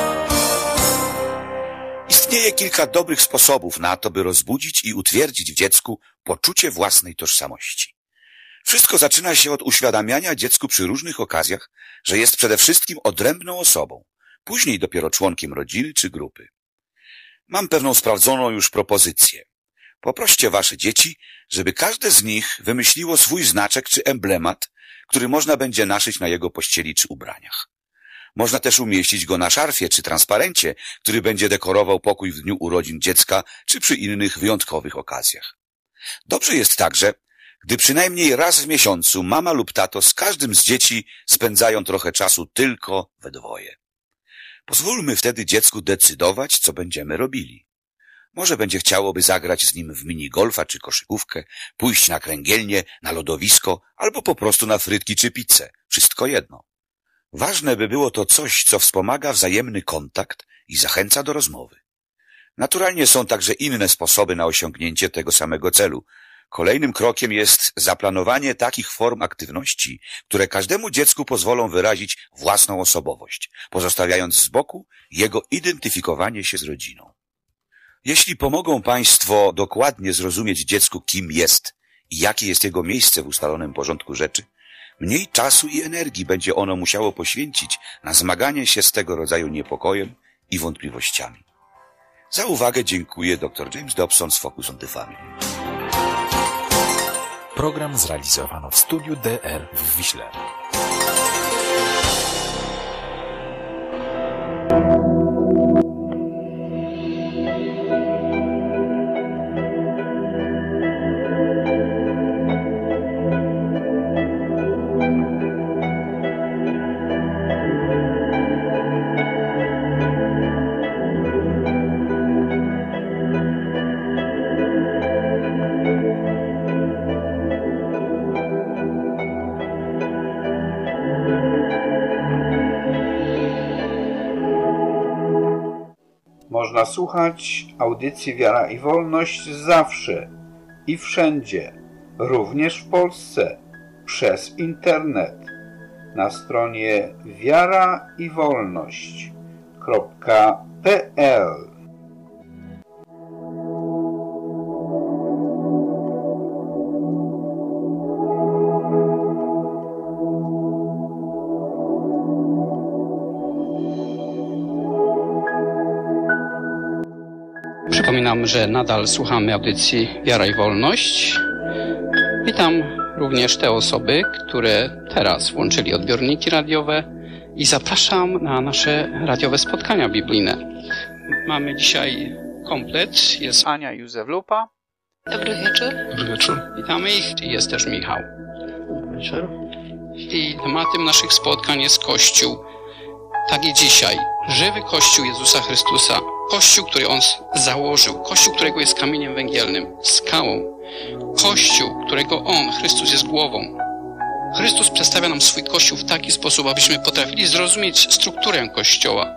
Istnieje kilka dobrych sposobów na to, by rozbudzić i utwierdzić w dziecku poczucie własnej tożsamości. Wszystko zaczyna się od uświadamiania dziecku przy różnych okazjach, że jest przede wszystkim odrębną osobą, później dopiero członkiem rodziny czy grupy. Mam pewną sprawdzoną już propozycję. Poproście wasze dzieci, żeby każde z nich wymyśliło swój znaczek czy emblemat, który można będzie naszyć na jego pościeli czy ubraniach. Można też umieścić go na szarfie czy transparencie, który będzie dekorował pokój w dniu urodzin dziecka czy przy innych wyjątkowych okazjach. Dobrze jest także, gdy przynajmniej raz w miesiącu mama lub tato z każdym z dzieci spędzają trochę czasu tylko we dwoje. Pozwólmy wtedy dziecku decydować, co będziemy robili. Może będzie chciałoby zagrać z nim w minigolfa czy koszykówkę, pójść na kręgielnię, na lodowisko albo po prostu na frytki czy pizzę. Wszystko jedno. Ważne by było to coś, co wspomaga wzajemny kontakt i zachęca do rozmowy. Naturalnie są także inne sposoby na osiągnięcie tego samego celu. Kolejnym krokiem jest zaplanowanie takich form aktywności, które każdemu dziecku pozwolą wyrazić własną osobowość, pozostawiając z boku jego identyfikowanie się z rodziną. Jeśli pomogą Państwo dokładnie zrozumieć dziecku, kim jest i jakie jest jego miejsce w ustalonym porządku rzeczy, mniej czasu i energii będzie ono musiało poświęcić na zmaganie się z tego rodzaju niepokojem i wątpliwościami. Za uwagę dziękuję dr James Dobson z Focus on the Family. Program zrealizowano w studiu DR w Wiśle. Można słuchać audycji Wiara i Wolność zawsze i wszędzie, również w Polsce, przez internet na stronie wiaraiwolność.pl. Przypominam, że nadal słuchamy audycji Wiara i Wolność. Witam również te osoby, które teraz włączyli odbiorniki radiowe i zapraszam na nasze radiowe spotkania biblijne. Mamy dzisiaj komplet. Jest Ania i Józef Lupa. Dobry wieczór. Dobry wieczór. Witamy ich. Jest też Michał. Dobry wieczór. I tematem naszych spotkań jest Kościół. Tak i dzisiaj. Żywy Kościół Jezusa Chrystusa. Kościół, który On założył. Kościół, którego jest kamieniem węgielnym, skałą. Kościół, którego On, Chrystus, jest głową. Chrystus przedstawia nam swój Kościół w taki sposób, abyśmy potrafili zrozumieć strukturę Kościoła,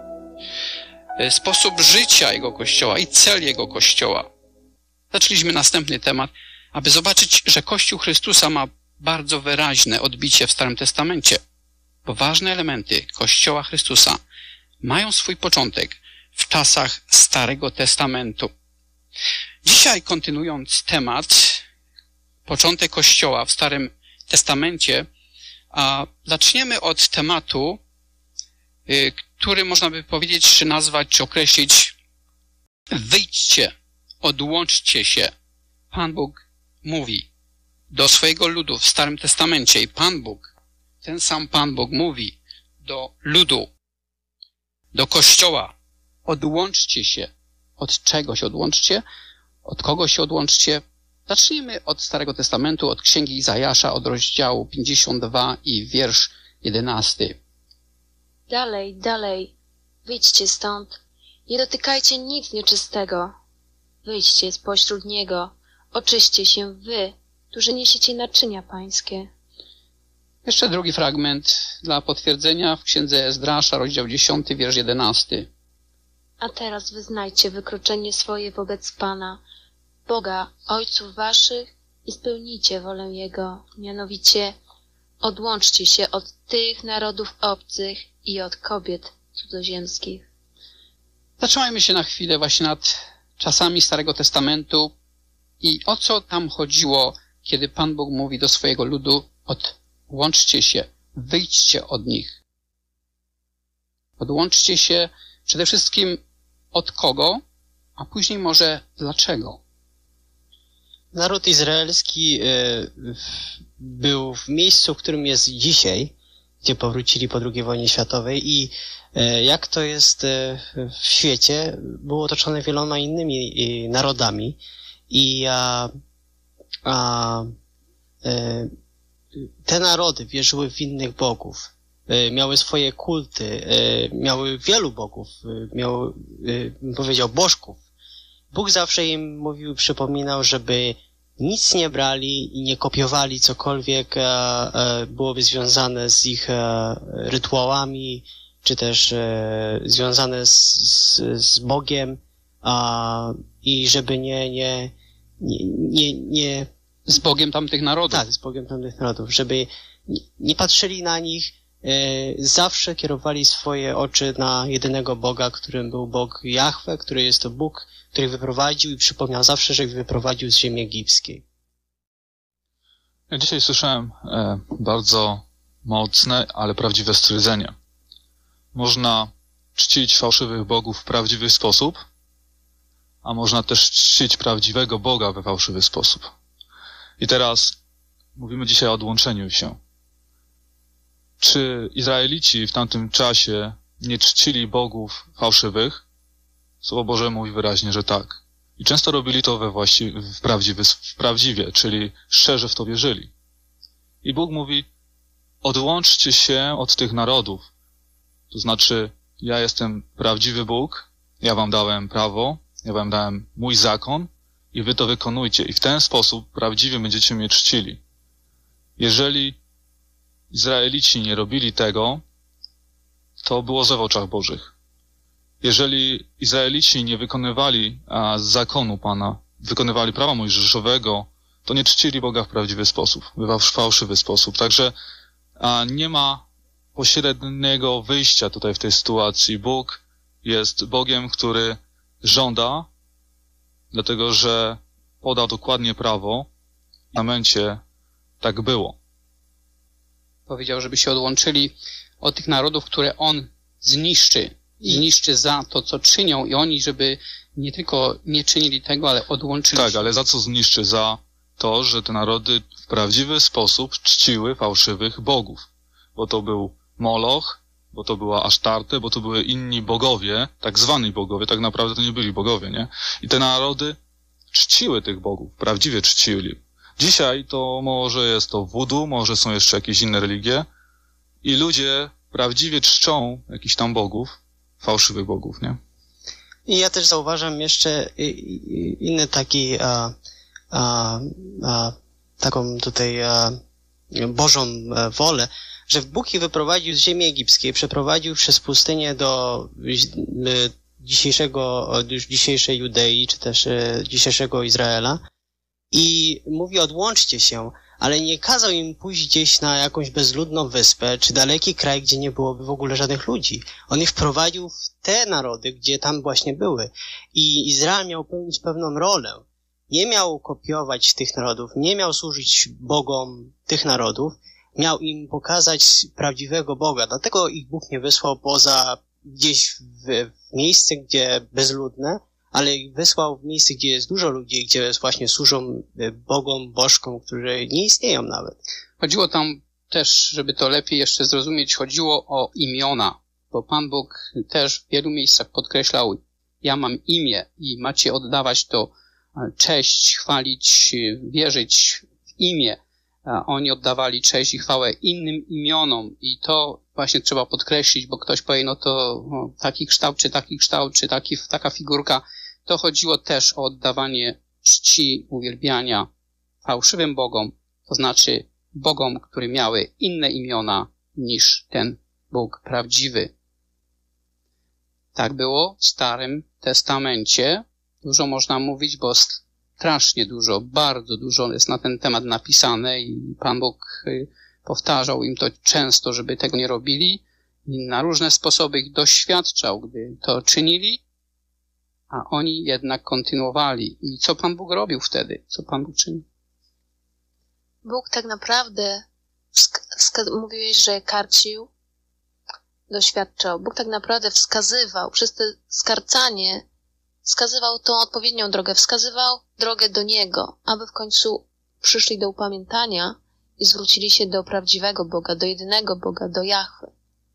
sposób życia Jego Kościoła i cel Jego Kościoła. Zaczęliśmy następny temat, aby zobaczyć, że Kościół Chrystusa ma bardzo wyraźne odbicie w Starym Testamencie. Bo ważne elementy Kościoła Chrystusa mają swój początek w czasach Starego Testamentu. Dzisiaj, kontynuując temat, początek Kościoła w Starym Testamencie, zaczniemy od tematu, który można by powiedzieć, czy nazwać, czy określić: wyjdźcie, odłączcie się. Pan Bóg mówi do swojego ludu w Starym Testamencie i Pan Bóg, ten sam Pan Bóg mówi do ludu, do Kościoła: odłączcie się. Od czego się odłączcie? Od kogo się odłączcie? Zacznijmy od Starego Testamentu, od Księgi Izajasza, od rozdziału 52 i wiersz 11. Dalej, dalej, wyjdźcie stąd, nie dotykajcie nic nieczystego. Wyjdźcie spośród niego, oczyście się wy, którzy niesiecie naczynia pańskie. Jeszcze drugi fragment dla potwierdzenia w Księdze Ezdrasza, rozdział 10, wiersz 11. A teraz wyznajcie wykroczenie swoje wobec Pana, Boga, ojców waszych, i spełnijcie wolę Jego, mianowicie odłączcie się od tych narodów obcych i od kobiet cudzoziemskich. Zatrzymajmy się na chwilę właśnie nad czasami Starego Testamentu i o co tam chodziło, kiedy Pan Bóg mówi do swojego ludu: odłączcie się, wyjdźcie od nich. Odłączcie się przede wszystkim od kogo, a później może dlaczego. Naród izraelski był w miejscu, w którym jest dzisiaj, gdzie powrócili po II wojnie światowej, i jak to jest w świecie, było otoczone wieloma innymi narodami i te narody wierzyły w innych bogów, miały swoje kulty, miały wielu bogów, miały, bym powiedział, bożków. Bóg zawsze im mówił, przypominał, żeby nic nie brali i nie kopiowali cokolwiek byłoby związane z ich rytuałami, czy też związane z Bogiem, i żeby Z Bogiem tamtych narodów. Tak, z Bogiem tamtych narodów, żeby nie patrzyli na nich, zawsze kierowali swoje oczy na jedynego Boga, którym był Bóg Jahwe, który jest to Bóg, który ich wyprowadził i przypomniał zawsze, że ich wyprowadził z ziemi egipskiej. Ja dzisiaj słyszałem bardzo mocne, ale prawdziwe stwierdzenie. Można czcić fałszywych bogów w prawdziwy sposób, a można też czcić prawdziwego Boga we fałszywy sposób. I teraz mówimy dzisiaj o odłączeniu się. Czy Izraelici w tamtym czasie nie czcili bogów fałszywych? Słowo Boże mówi wyraźnie, że tak. I często robili to prawdziwie, czyli szczerze w to wierzyli. I Bóg mówi, odłączcie się od tych narodów. To znaczy, ja jestem prawdziwy Bóg, ja wam dałem prawo, ja wam dałem mój zakon i wy to wykonujcie. I w ten sposób prawdziwie będziecie mnie czcili. Jeżeli Izraelici nie robili tego, to było złe w oczach Bożych. Jeżeli Izraelici nie wykonywali zakonu Pana, wykonywali prawa mojżeszowego, to nie czcili Boga w prawdziwy sposób, w fałszywy sposób. Także nie ma pośredniego wyjścia tutaj w tej sytuacji. Bóg jest Bogiem, który żąda, dlatego że podał dokładnie prawo. W momencie tak było. Powiedział, żeby się odłączyli od tych narodów, które On zniszczy. Zniszczy za to, co czynią i oni, żeby nie tylko nie czynili tego, ale odłączyli się. Tak, ale za co zniszczy? Za to, że te narody w prawdziwy sposób czciły fałszywych bogów. Bo to był Moloch, bo to była Asztarte, bo to były inni bogowie, tak zwani bogowie, tak naprawdę to nie byli bogowie, nie? I te narody czciły tych bogów, prawdziwie czcili. Dzisiaj to może jest to voodoo, może są jeszcze jakieś inne religie i ludzie prawdziwie czczą jakichś tam bogów, fałszywych bogów, nie? I ja też zauważam jeszcze inny taki taką tutaj Bożą wolę, że Bóg ich wyprowadził z ziemi egipskiej, przeprowadził przez pustynię do dzisiejszej Judei, czy też dzisiejszego Izraela i mówi odłączcie się, ale nie kazał im pójść gdzieś na jakąś bezludną wyspę, czy daleki kraj, gdzie nie byłoby w ogóle żadnych ludzi. On ich wprowadził w te narody, gdzie tam właśnie były. I Izrael miał pełnić pewną rolę. Nie miał kopiować tych narodów, nie miał służyć bogom tych narodów, miał im pokazać prawdziwego Boga. Dlatego ich Bóg nie wysłał poza gdzieś w miejsce, gdzie bezludne, ale ich wysłał w miejsce, gdzie jest dużo ludzi, gdzie właśnie służą bogom, bożkom, które nie istnieją nawet. Chodziło tam też, żeby to lepiej jeszcze zrozumieć, chodziło o imiona, bo Pan Bóg też w wielu miejscach podkreślał, ja mam imię i macie oddawać to cześć, chwalić, wierzyć w imię. Oni oddawali cześć i chwałę innym imionom i to właśnie trzeba podkreślić, bo ktoś powie, no to taki kształt, czy taka figurka. To chodziło też o oddawanie czci, uwielbiania fałszywym bogom, to znaczy bogom, które miały inne imiona niż ten Bóg prawdziwy. Tak było w Starym Testamencie. Dużo można mówić, bo strasznie dużo, bardzo dużo jest na ten temat napisane i Pan Bóg powtarzał im to często, żeby tego nie robili i na różne sposoby ich doświadczał, gdy to czynili, a oni jednak kontynuowali. I co Pan Bóg robił wtedy? Co Pan Bóg czynił? Bóg tak naprawdę, mówiłeś, że karcił, doświadczał. Bóg tak naprawdę wskazywał, przez to skarcanie wskazywał tą odpowiednią drogę, wskazywał drogę do Niego, aby w końcu przyszli do upamiętania i zwrócili się do prawdziwego Boga, do jedynego Boga, do Jahwe.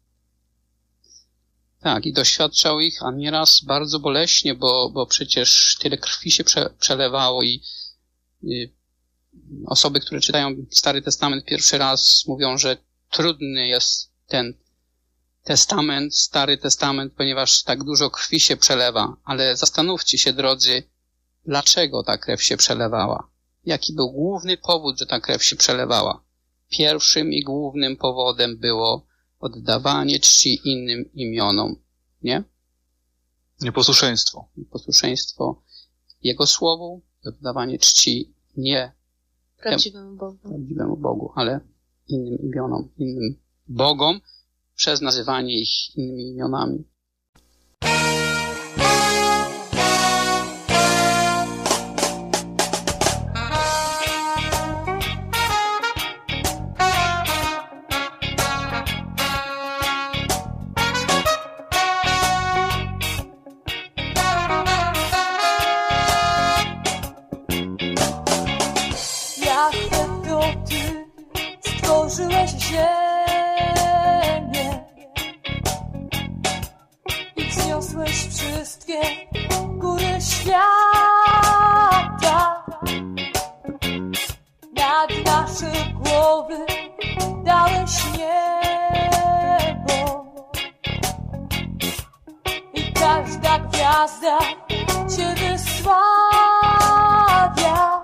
Tak, i doświadczał ich, a nieraz bardzo boleśnie, bo przecież tyle krwi się przelewało i osoby, które czytają Stary Testament pierwszy raz, mówią, że trudny jest ten Testament, Stary Testament, ponieważ tak dużo krwi się przelewa. Ale zastanówcie się, drodzy, dlaczego ta krew się przelewała? Jaki był główny powód, że ta krew się przelewała? Pierwszym i głównym powodem było oddawanie czci innym imionom, nie? Nieposłuszeństwo. Nieposłuszeństwo Jego słowu, oddawanie czci nie prawdziwemu Bogu, ale innym imionom, innym bogom przez nazywanie ich innymi imionami. Stworzyłeś ziemię i wzniosłeś wszystkie góry świata. Nad nasze głowy dałeś niebo i każda gwiazda Cię wysławia.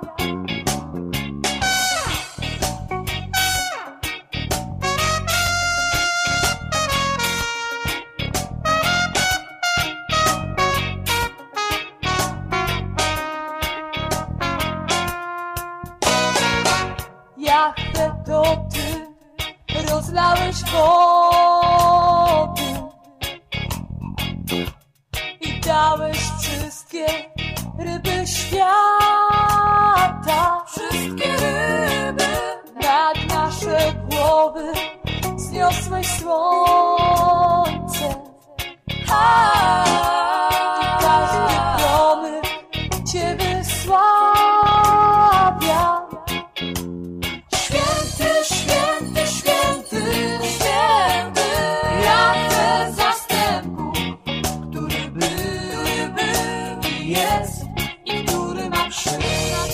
Jahwe, to Ty rozlałeś wody i dałeś wszystkie ryby świata. Wszystkie ryby nad nasze głowy zniosłeś słońce. I każdy promyk Cię wysławia. Święty, święty, święty, święty, Jahwe zastępu, który był i jest i który ma przyjść.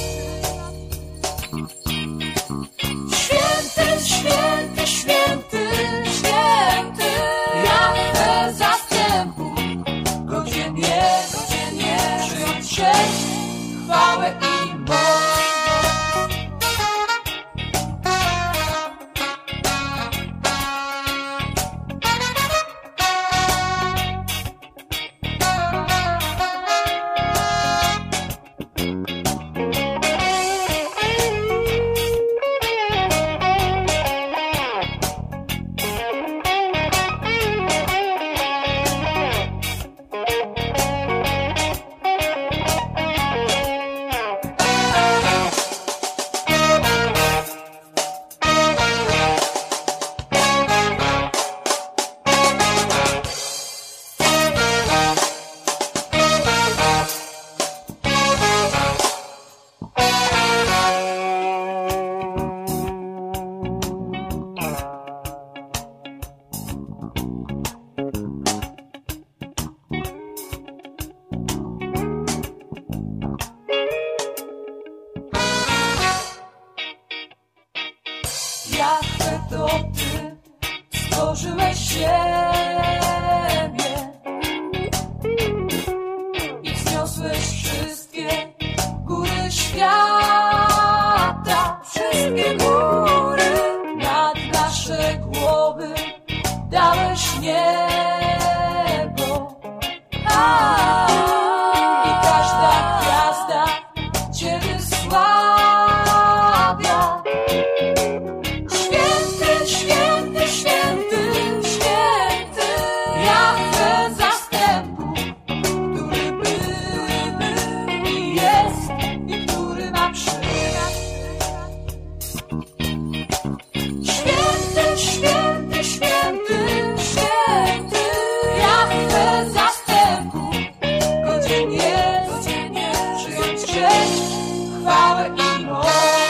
Święty, święty, święty, święty, Jahwe zastępu, godzien jest przyjąć cześć, chwałę i moc. Jahwe, to Ty stworzyłeś ziemię i wzniosłeś wszystkie góry świata. Wszystkie góry nad nasze głowy dałeś niebo i każda gwiazda Cię wysławia. Święty, święty, święty, święty, Jahwe zastępu, który był i jest i który ma przyjść. Święty, święty, święty, święty, Jahwe zastępu, godzien jest przyjąć cześć, chwałę i moc.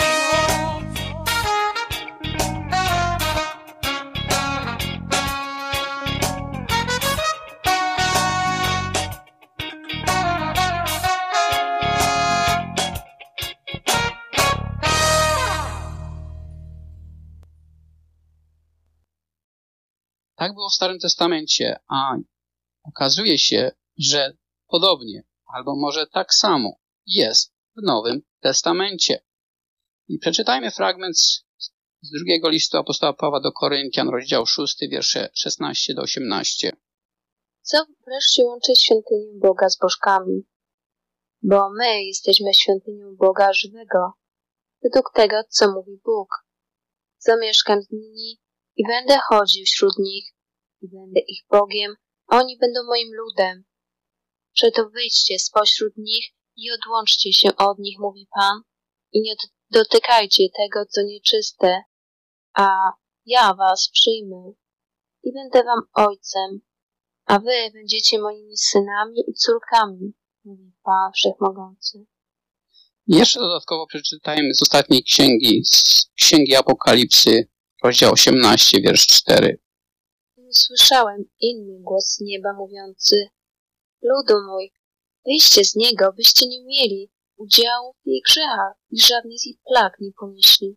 Tak było w Starym Testamencie, a okazuje się, że podobnie, albo może tak samo jest w Nowym Testamencie. I przeczytajmy fragment z drugiego listu apostoła Pawła do Koryntian, rozdział 6, wiersze 16-18. Co wreszcie łączy świątynię Boga z bożkami? Bo my jesteśmy świątynią Boga żywego. według tego, co mówi Bóg. Zamieszkam z nimi i będę chodził wśród nich i będę ich Bogiem, a oni będą moim ludem. Przeto wyjdźcie spośród nich i odłączcie się od nich, mówi Pan, i nie dotykajcie tego, co nieczyste, a ja was przyjmę i będę wam ojcem, a wy będziecie moimi synami i córkami, mówi Pan Wszechmogący. Jeszcze dodatkowo przeczytajmy z ostatniej księgi, z Księgi Apokalipsy, rozdział 18, wiersz 4. Słyszałem inny głos z nieba mówiący: ludu mój, wyjście z niego, byście nie mieli udziału w jej grzechach i żadnej z ich plag nie ponieśli.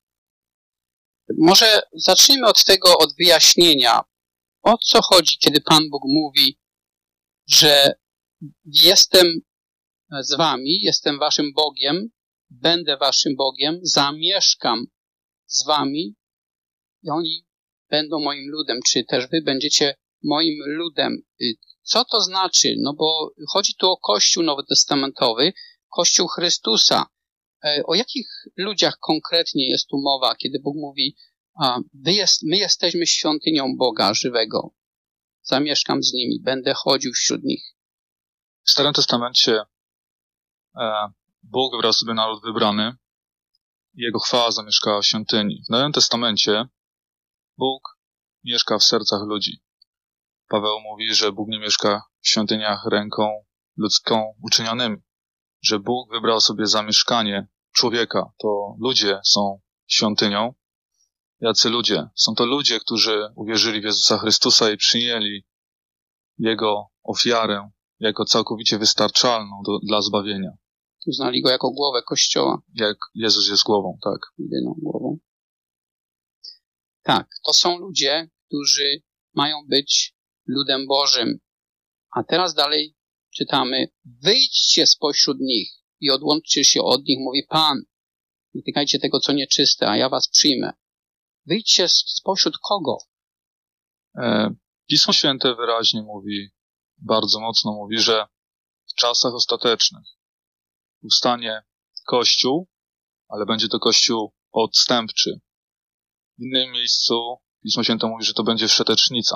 Może zacznijmy od tego, od wyjaśnienia, o co chodzi, kiedy Pan Bóg mówi, że jestem z wami, jestem waszym Bogiem, będę waszym Bogiem, zamieszkam z wami i oni będą moim ludem, czy też wy będziecie moim ludem. Co to znaczy? No bo chodzi tu o Kościół nowotestamentowy, Kościół Chrystusa. O jakich ludziach konkretnie jest tu mowa, kiedy Bóg mówi, my jesteśmy świątynią Boga żywego, zamieszkam z nimi, będę chodził wśród nich. W Starym Testamencie Bóg wybrał sobie naród wybrany i Jego chwała zamieszkała w świątyni. W Nowym Testamencie Bóg mieszka w sercach ludzi. Paweł mówi, że Bóg nie mieszka w świątyniach ręką ludzką uczynionymi, że Bóg wybrał sobie zamieszkanie człowieka. To ludzie są świątynią. Jacy ludzie? Są to ludzie, którzy uwierzyli w Jezusa Chrystusa i przyjęli Jego ofiarę jako całkowicie wystarczalną dla zbawienia. Uznali Go jako głowę Kościoła. Jak Jezus jest głową, tak. Jedyną głową. Tak, to są ludzie, którzy mają być ludem Bożym. A teraz dalej czytamy: wyjdźcie spośród nich i odłączcie się od nich, mówi Pan. Nie tykajcie tego, co nieczyste, a ja was przyjmę. Wyjdźcie spośród kogo? Pismo Święte wyraźnie mówi, bardzo mocno mówi, że w czasach ostatecznych powstanie Kościół, ale będzie to Kościół odstępczy. W innym miejscu Pismo Święte mówi, że to będzie wszetecznica.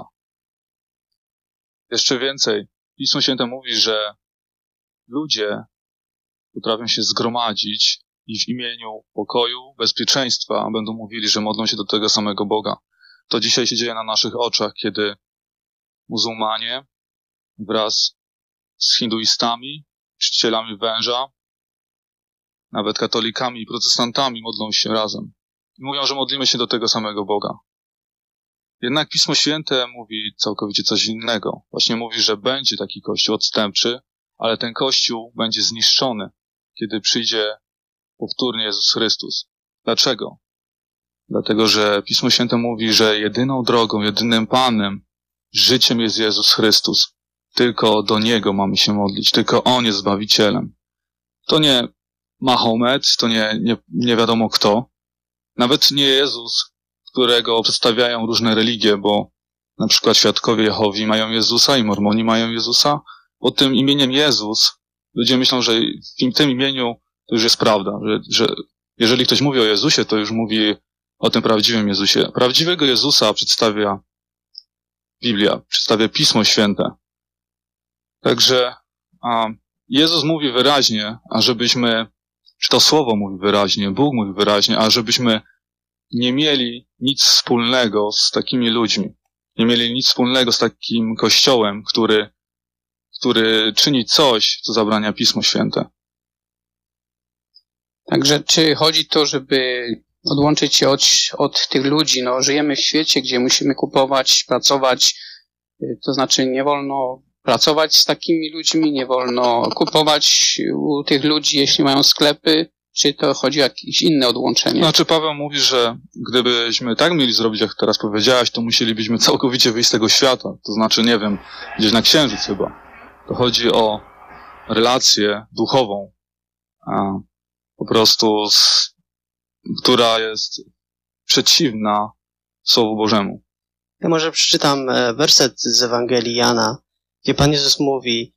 Jeszcze więcej, Pismo Święte mówi, że ludzie potrafią się zgromadzić i w imieniu pokoju, bezpieczeństwa będą mówili, że modlą się do tego samego Boga. To dzisiaj się dzieje na naszych oczach, kiedy muzułmanie wraz z hinduistami, czcicielami węża, nawet katolikami i protestantami modlą się razem. I mówią, że modlimy się do tego samego Boga. Jednak Pismo Święte mówi całkowicie coś innego. Właśnie mówi, że będzie taki Kościół odstępczy, ale ten Kościół będzie zniszczony, kiedy przyjdzie powtórnie Jezus Chrystus. Dlaczego? Dlatego, że Pismo Święte mówi, że jedyną drogą, jedynym Panem, życiem jest Jezus Chrystus. Tylko do Niego mamy się modlić, tylko On jest Zbawicielem. To nie Mahomet, to nie wiadomo kto. Nawet nie Jezus, którego przedstawiają różne religie, bo na przykład Świadkowie Jehowi mają Jezusa i Mormoni mają Jezusa. Pod tym imieniem Jezus ludzie myślą, że w tym imieniu to już jest prawda, że jeżeli ktoś mówi o Jezusie, to już mówi o tym prawdziwym Jezusie. Prawdziwego Jezusa przedstawia Biblia, przedstawia Pismo Święte. Także Jezus mówi wyraźnie, czy to Słowo mówi wyraźnie, Bóg mówi wyraźnie, żebyśmy nie mieli nic wspólnego z takimi ludźmi. Nie mieli nic wspólnego z takim Kościołem, który czyni coś, co zabrania Pismo Święte. Także czy chodzi to, żeby odłączyć się od tych ludzi? No, żyjemy w świecie, gdzie musimy kupować, pracować, to znaczy nie wolno pracować z takimi ludźmi, nie wolno kupować u tych ludzi, jeśli mają sklepy, czy to chodzi o jakieś inne odłączenie? Znaczy Paweł mówi, że gdybyśmy tak mieli zrobić, jak teraz powiedziałaś, to musielibyśmy całkowicie wyjść z tego świata. To znaczy, nie wiem, gdzieś na Księżyc chyba. To chodzi o relację duchową, po prostu, która jest przeciwna Słowu Bożemu. Ja może przeczytam werset z Ewangelii Jana, gdzie Pan Jezus mówi: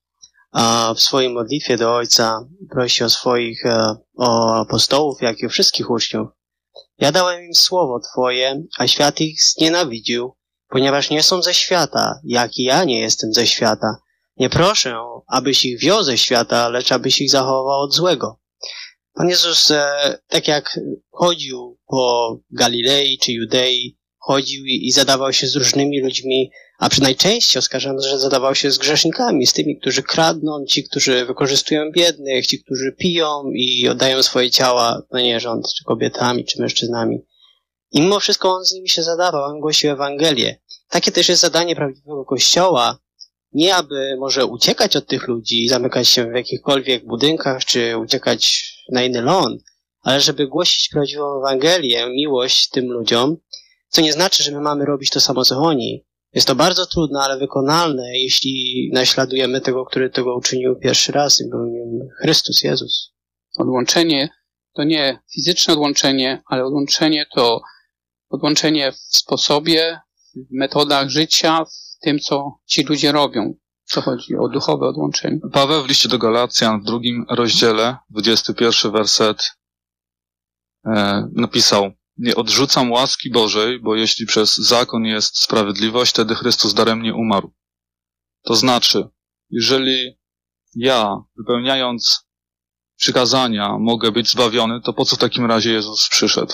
a w swojej modlitwie do Ojca prosi o swoich o apostołów, jak i o wszystkich uczniów. Ja dałem im słowo Twoje, a świat ich znienawidził, ponieważ nie są ze świata, jak i ja nie jestem ze świata. Nie proszę, abyś ich wziął ze świata, lecz abyś ich zachował od złego. Pan Jezus, tak jak chodził po Galilei czy Judei, chodził i zadawał się z różnymi ludźmi, a najczęściej oskarżano, że zadawał się z grzesznikami, z tymi, którzy kradną, ci, którzy wykorzystują biednych, ci, którzy piją i oddają swoje ciała na nierząd, czy kobietami, czy mężczyznami. I mimo wszystko on z nimi się zadawał, on głosił Ewangelię. Takie też jest zadanie prawdziwego Kościoła, nie aby może uciekać od tych ludzi, zamykać się w jakichkolwiek budynkach, czy uciekać na inny ląd, ale żeby głosić prawdziwą Ewangelię, miłość tym ludziom, co nie znaczy, że my mamy robić to samo co oni. Jest to bardzo trudne, ale wykonalne, jeśli naśladujemy tego, który tego uczynił pierwszy raz i był nim Chrystus, Jezus. Odłączenie to nie fizyczne odłączenie, ale odłączenie to odłączenie w sposobie, w metodach życia, w tym, co ci ludzie robią. Co chodzi o duchowe odłączenie. Paweł w liście do Galacjan w 2 rozdziale, 21 werset napisał: nie odrzucam łaski Bożej, bo jeśli przez zakon jest sprawiedliwość, wtedy Chrystus daremnie umarł. To znaczy, jeżeli ja, wypełniając przykazania, mogę być zbawiony, to po co w takim razie Jezus przyszedł?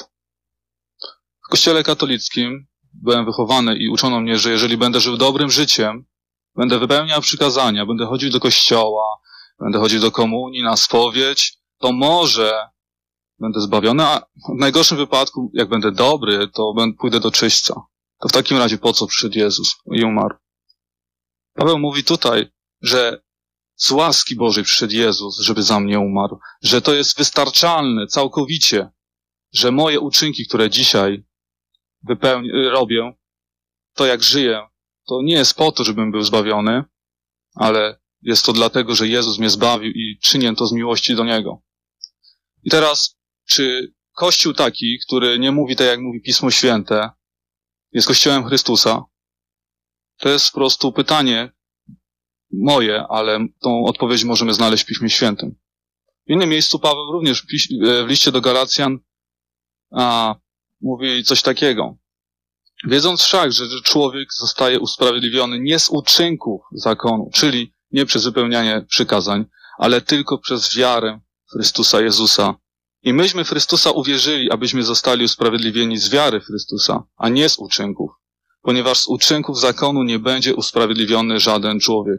W Kościele katolickim byłem wychowany i uczono mnie, że jeżeli będę żył dobrym życiem, będę wypełniał przykazania, będę chodził do kościoła, będę chodził do komunii, na spowiedź, to może będę zbawiony, a w najgorszym wypadku, jak będę dobry, to pójdę do czyśćca. To w takim razie po co przyszedł Jezus i umarł? Paweł mówi tutaj, że z łaski Bożej przyszedł Jezus, żeby za mnie umarł, że to jest wystarczalne całkowicie, że moje uczynki, które dzisiaj robię, to jak żyję, to nie jest po to, żebym był zbawiony, ale jest to dlatego, że Jezus mnie zbawił i czynię to z miłości do Niego. I teraz, czy Kościół taki, który nie mówi tak, jak mówi Pismo Święte, jest Kościołem Chrystusa? To jest po prostu pytanie moje, ale tą odpowiedź możemy znaleźć w Piśmie Świętym. W innym miejscu Paweł również w liście do Galacjan mówi coś takiego. Wiedząc wszak, że człowiek zostaje usprawiedliwiony nie z uczynków zakonu, czyli nie przez wypełnianie przykazań, ale tylko przez wiarę w Chrystusa Jezusa. I myśmy w Chrystusa uwierzyli, abyśmy zostali usprawiedliwieni z wiary w Chrystusa, a nie z uczynków, ponieważ z uczynków zakonu nie będzie usprawiedliwiony żaden człowiek.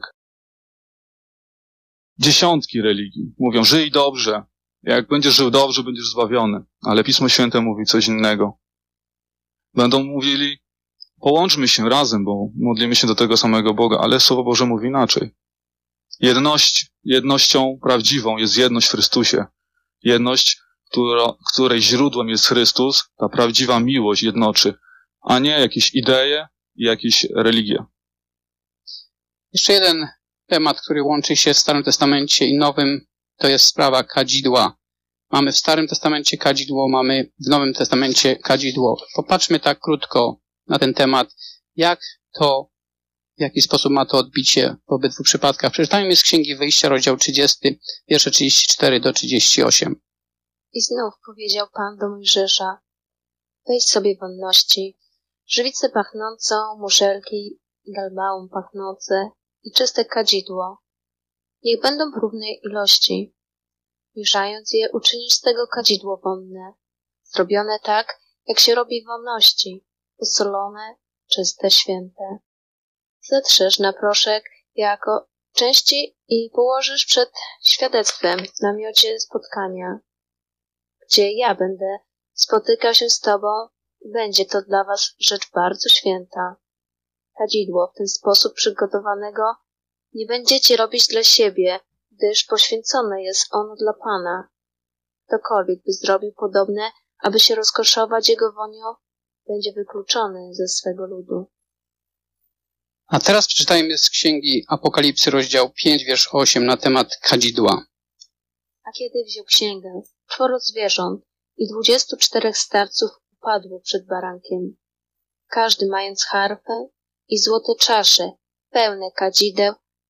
Dziesiątki religii mówią, żyj dobrze. Jak będziesz żył dobrze, będziesz zbawiony. Ale Pismo Święte mówi coś innego. Będą mówili, połączmy się razem, bo modlimy się do tego samego Boga, ale Słowo Boże mówi inaczej. Jednością prawdziwą jest jedność w Chrystusie. Jedność, której źródłem jest Chrystus, ta prawdziwa miłość jednoczy, a nie jakieś idee i jakieś religie. Jeszcze jeden temat, który łączy się w Starym Testamencie i Nowym, to jest sprawa kadzidła. Mamy w Starym Testamencie kadzidło, mamy w Nowym Testamencie kadzidło. Popatrzmy tak krótko na ten temat, w jaki sposób ma to odbicie w obydwu przypadkach. Przeczytajmy z Księgi Wyjścia, rozdział 30, wiersze 34 do 38. I znów powiedział Pan do Mojżesza: weź sobie wonności, żywicę pachnącą, muszelki, galbaum pachnące i czyste kadzidło. Niech będą w równej ilości. Mieszając je, uczynisz z tego kadzidło wonne, zrobione tak, jak się robi wonności, usolone, czyste, święte. Zetrzesz na proszek jako części i położysz przed świadectwem w namiocie spotkania, gdzie ja będę spotykał się z Tobą i będzie to dla Was rzecz bardzo święta. Kadzidło w ten sposób przygotowanego nie będziecie robić dla siebie, gdyż poświęcone jest ono dla Pana. Ktokolwiek by zrobił podobne, aby się rozkoszować jego wonią, będzie wykluczony ze swego ludu. A teraz przeczytajmy z Księgi Apokalipsy, rozdział 5, wiersz 8 na temat kadzidła. A kiedy wziął księgę, 4 zwierząt i 24 starców upadło przed barankiem, każdy mając harfę i złote czasze, pełne kadzideł,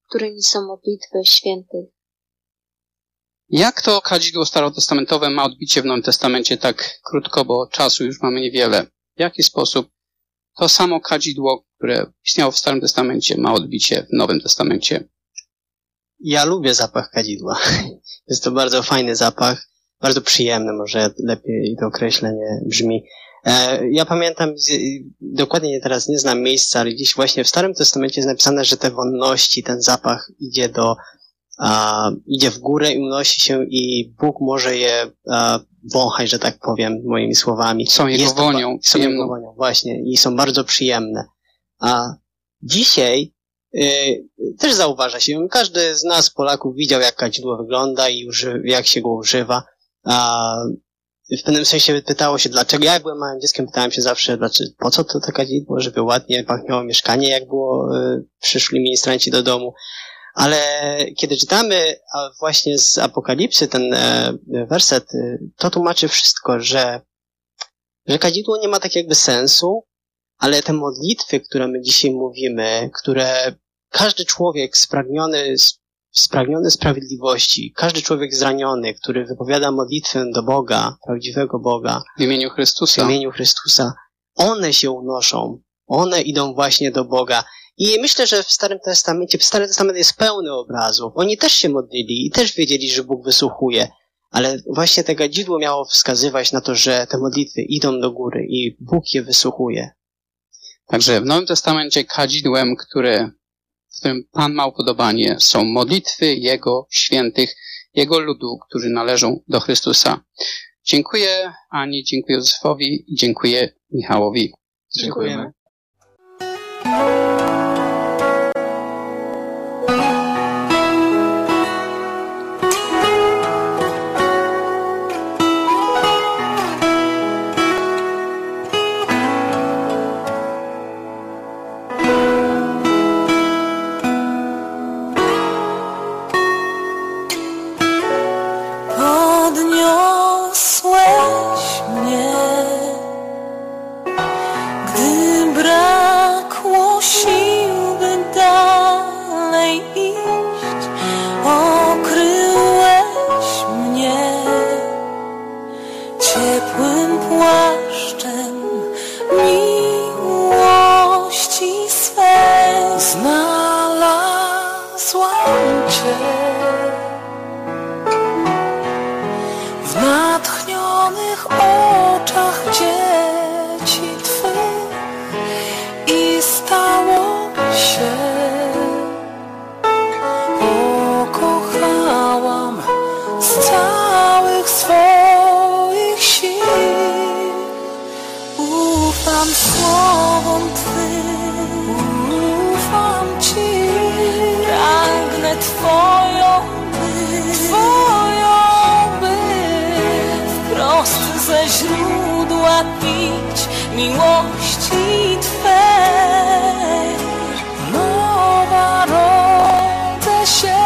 którymi są modlitwy świętych. Jak to kadzidło starotestamentowe ma odbicie w Nowym Testamencie? Tak krótko, bo czasu już mamy niewiele. W jaki sposób to samo kadzidło, które istniało w Starym Testamencie, ma odbicie w Nowym Testamencie? Ja lubię zapach kadzidła. Jest to bardzo fajny zapach, bardzo przyjemny, może lepiej to określenie brzmi. Ja pamiętam, dokładnie teraz nie znam miejsca, ale gdzieś właśnie w Starym Testamencie jest napisane, że te wonności, ten zapach idzie w górę i unosi się i Bóg może je wąchać, że tak powiem, moimi słowami. Są jego wonią. Są jego wonią, właśnie. I są bardzo przyjemne. A dzisiaj też zauważa się, każdy z nas, Polaków, widział, jak kadzidło wygląda i jak się go używa. W pewnym sensie pytało się, dlaczego. Ja jak byłem małym dzieckiem, pytałem się zawsze, po co to kadzidło, żeby ładnie pachniało mieszkanie, jak przyszli ministranci do domu. Ale kiedy czytamy właśnie z Apokalipsy ten werset, to tłumaczy wszystko, że kadzidło nie ma tak jakby sensu, ale te modlitwy, które my dzisiaj mówimy, które każdy człowiek spragniony sprawiedliwości, każdy człowiek zraniony, który wypowiada modlitwę do Boga, prawdziwego Boga, w imieniu Chrystusa, one się unoszą, one idą właśnie do Boga. I myślę, że Stary Testament jest pełny obrazów. Oni też się modlili i też wiedzieli, że Bóg wysłuchuje, ale właśnie to kadzidło miało wskazywać na to, że te modlitwy idą do góry i Bóg je wysłuchuje. Także w Nowym Testamencie kadzidłem, w którym Pan ma upodobanie, są modlitwy Jego świętych, Jego ludu, którzy należą do Chrystusa. Dziękuję Ani, dziękuję Józefowi i dziękuję Michałowi. Dziękujemy. Podniosłeś mnie, gdy brakło sił, by dalej iść. Okryłeś mnie ciepłym płaszczem miłości swej. Znalazłam Cię w natchnionych oczach dzieci Twych i stało się. Pokochałam z całych swoich sił. Ufam słowom Twym, ufam Ci. Pragnę Twoją wprost ze źródła pić miłości Twej. Nowa rodzę się,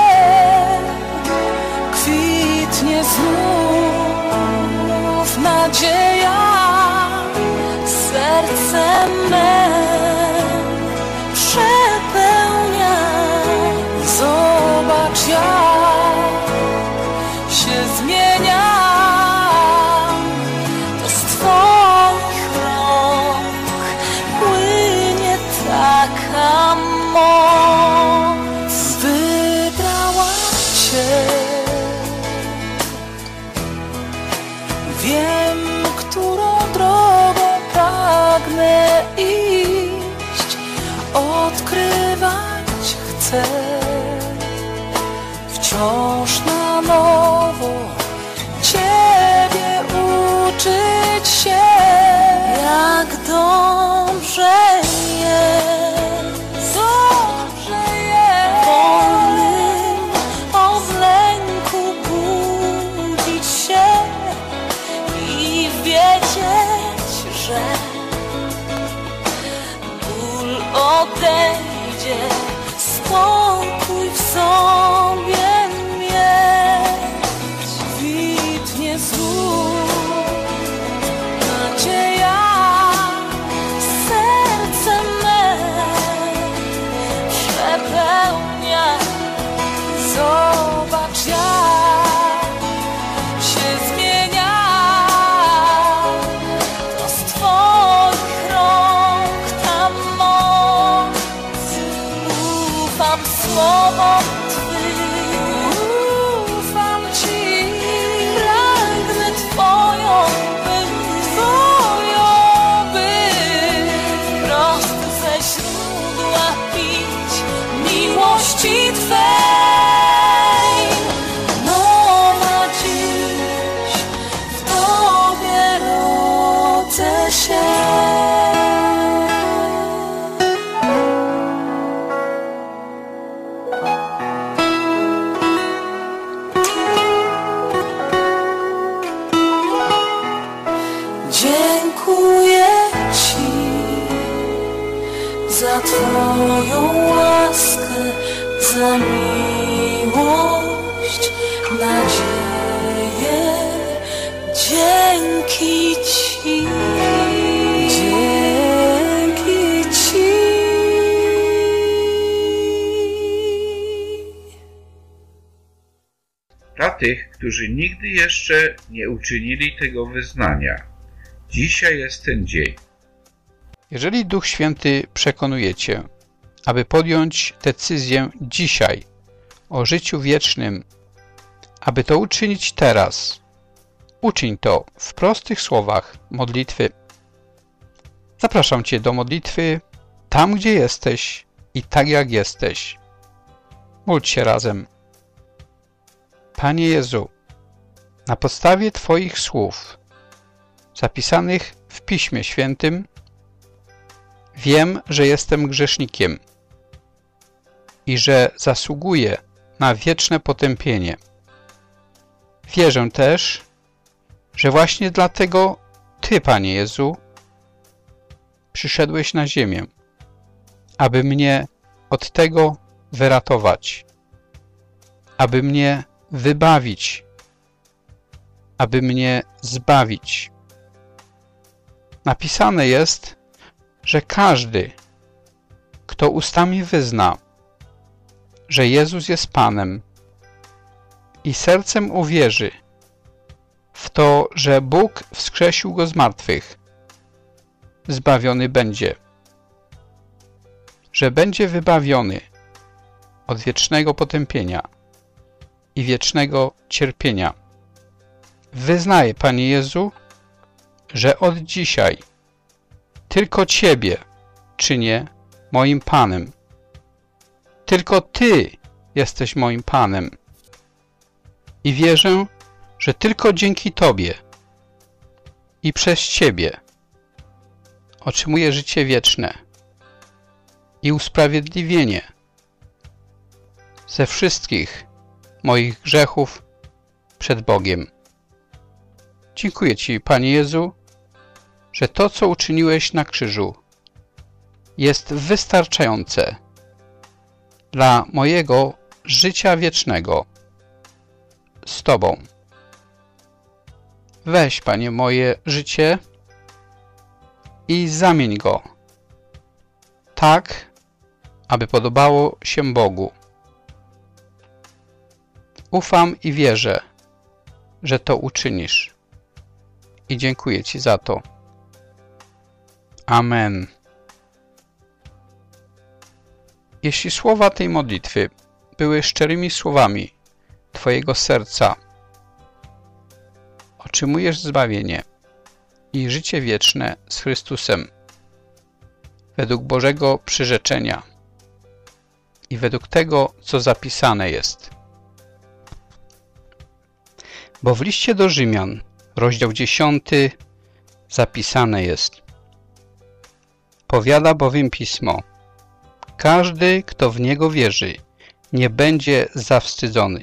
kwitnie znów nadzieja, serce me przepełnia. Zobacz, jak się zmienia. To z Twoich rąk płynie taka moc. Wybrałam Cię, wiem, którą drogą pragnę iść. Odkrywać chcę wciąż na nowo, Ciebie uczyć się. Jak dobrze jest, wolnym od lęku budzić się i wiedzieć, że ból odejdzie, spokój w sobie mieć. za miłość, nadzieję. Dzięki Ci, dzięki Ci. Dla tych, którzy nigdy jeszcze nie uczynili tego wyznania, dzisiaj jest ten dzień. Jeżeli Duch Święty przekonuje Cię, aby podjąć decyzję dzisiaj o życiu wiecznym, aby to uczynić teraz, uczyń to w prostych słowach modlitwy. Zapraszam Cię do modlitwy tam, gdzie jesteś i tak jak jesteś. Módl się razem. Panie Jezu, na podstawie Twoich słów zapisanych w Piśmie Świętym wiem, że jestem grzesznikiem i że zasługuję na wieczne potępienie. Wierzę też, że właśnie dlatego Ty, Panie Jezu, przyszedłeś na ziemię, aby mnie od tego wyratować, aby mnie wybawić, aby mnie zbawić. Napisane jest, że każdy, kto ustami wyzna, że Jezus jest Panem i sercem uwierzy w to, że Bóg wskrzesił Go z martwych, zbawiony będzie, że będzie wybawiony od wiecznego potępienia i wiecznego cierpienia. Wyznaję, Panie Jezu, że od dzisiaj tylko Ciebie czynię moim Panem. Tylko Ty jesteś moim Panem. I wierzę, że tylko dzięki Tobie i przez Ciebie otrzymuję życie wieczne i usprawiedliwienie ze wszystkich moich grzechów przed Bogiem. Dziękuję Ci, Panie Jezu, że to, co uczyniłeś na krzyżu, jest wystarczające dla mojego życia wiecznego z Tobą. Weź, Panie, moje życie i zamień go tak, aby podobało się Bogu. Ufam i wierzę, że to uczynisz. I dziękuję Ci za to. Amen. Jeśli słowa tej modlitwy były szczerymi słowami Twojego serca, otrzymujesz zbawienie i życie wieczne z Chrystusem według Bożego przyrzeczenia i według tego, co zapisane jest. Bo w liście do Rzymian, rozdział 10, zapisane jest: powiada bowiem Pismo, każdy, kto w Niego wierzy, nie będzie zawstydzony.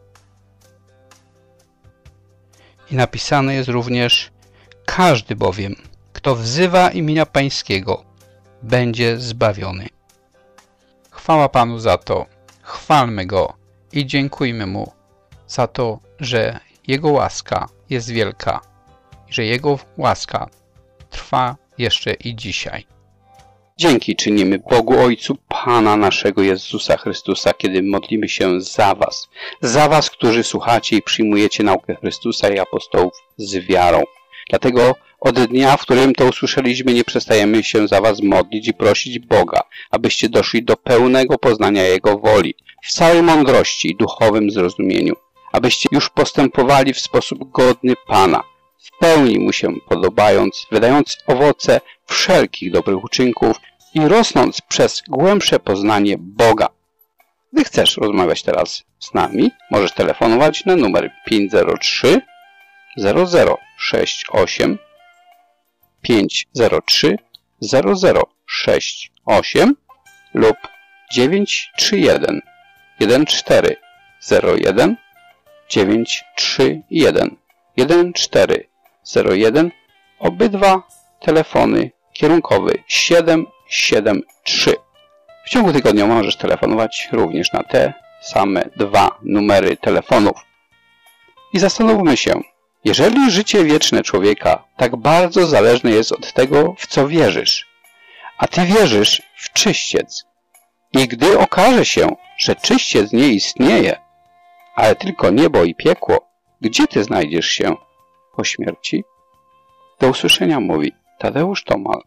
I napisane jest również: każdy bowiem, kto wzywa imienia Pańskiego, będzie zbawiony. Chwała Panu za to, chwalmy Go i dziękujmy Mu za to, że Jego łaska jest wielka i że Jego łaska trwa jeszcze i dzisiaj. Dzięki czynimy Bogu Ojcu Pana naszego Jezusa Chrystusa, kiedy modlimy się za was, którzy słuchacie i przyjmujecie naukę Chrystusa i apostołów z wiarą. Dlatego od dnia, w którym to usłyszeliśmy, nie przestajemy się za was modlić i prosić Boga, abyście doszli do pełnego poznania Jego woli, w całej mądrości i duchowym zrozumieniu, abyście już postępowali w sposób godny Pana, w pełni Mu się podobając, wydając owoce wszelkich dobrych uczynków i rosnąc przez głębsze poznanie Boga. Gdy chcesz rozmawiać teraz z nami, możesz telefonować na numer 503 0068 503 0068 lub 931 1401 931 1401. Obydwa telefony kierunkowy 773. W ciągu tygodnia możesz telefonować również na te same 2 numery telefonów. I zastanówmy się, jeżeli życie wieczne człowieka tak bardzo zależne jest od tego, w co wierzysz, a ty wierzysz w czyściec, i gdy okaże się, że czyściec nie istnieje, ale tylko niebo i piekło, gdzie ty znajdziesz się po śmierci? Do usłyszenia, mówi Tadeusz Tomal.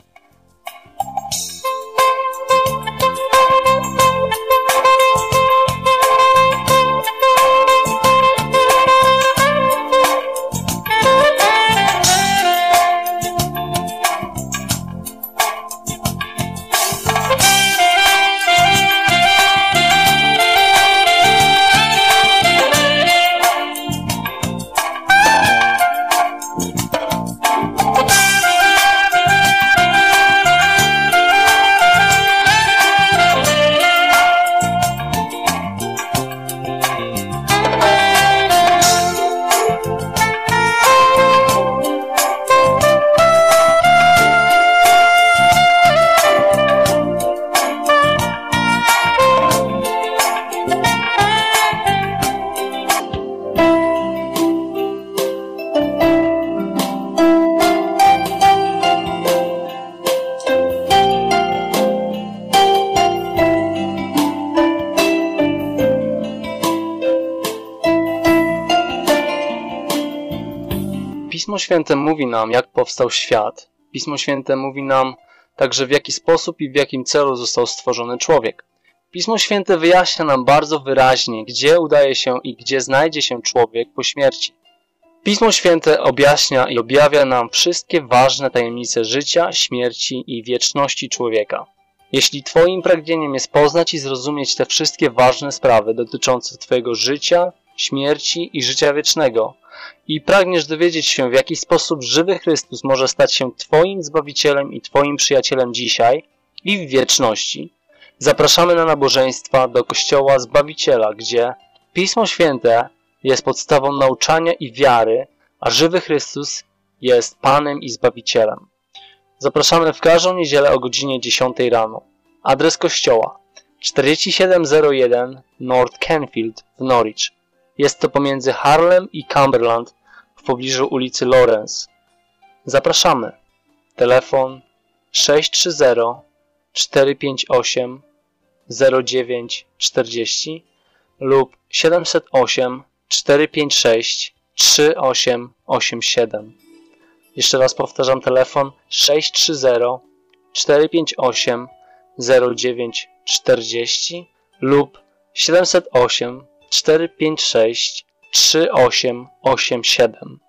Pismo Święte mówi nam, jak powstał świat. Pismo Święte mówi nam także, w jaki sposób i w jakim celu został stworzony człowiek. Pismo Święte wyjaśnia nam bardzo wyraźnie, gdzie udaje się i gdzie znajdzie się człowiek po śmierci. Pismo Święte objaśnia i objawia nam wszystkie ważne tajemnice życia, śmierci i wieczności człowieka. Jeśli Twoim pragnieniem jest poznać i zrozumieć te wszystkie ważne sprawy dotyczące Twojego życia, śmierci i życia wiecznego i pragniesz dowiedzieć się, w jaki sposób żywy Chrystus może stać się Twoim Zbawicielem i Twoim przyjacielem dzisiaj i w wieczności, zapraszamy na nabożeństwa do Kościoła Zbawiciela, gdzie Pismo Święte jest podstawą nauczania i wiary, a żywy Chrystus jest Panem i Zbawicielem. Zapraszamy w każdą niedzielę o godzinie 10 rano. Adres kościoła 4701 North Canfield w Norwich. Jest to pomiędzy Harlem i Cumberland w pobliżu ulicy Lawrence. Zapraszamy. Telefon 630 458 0940 lub 708 456 3887. Jeszcze raz powtarzam, telefon 630 458 0940 lub 708 456 3887.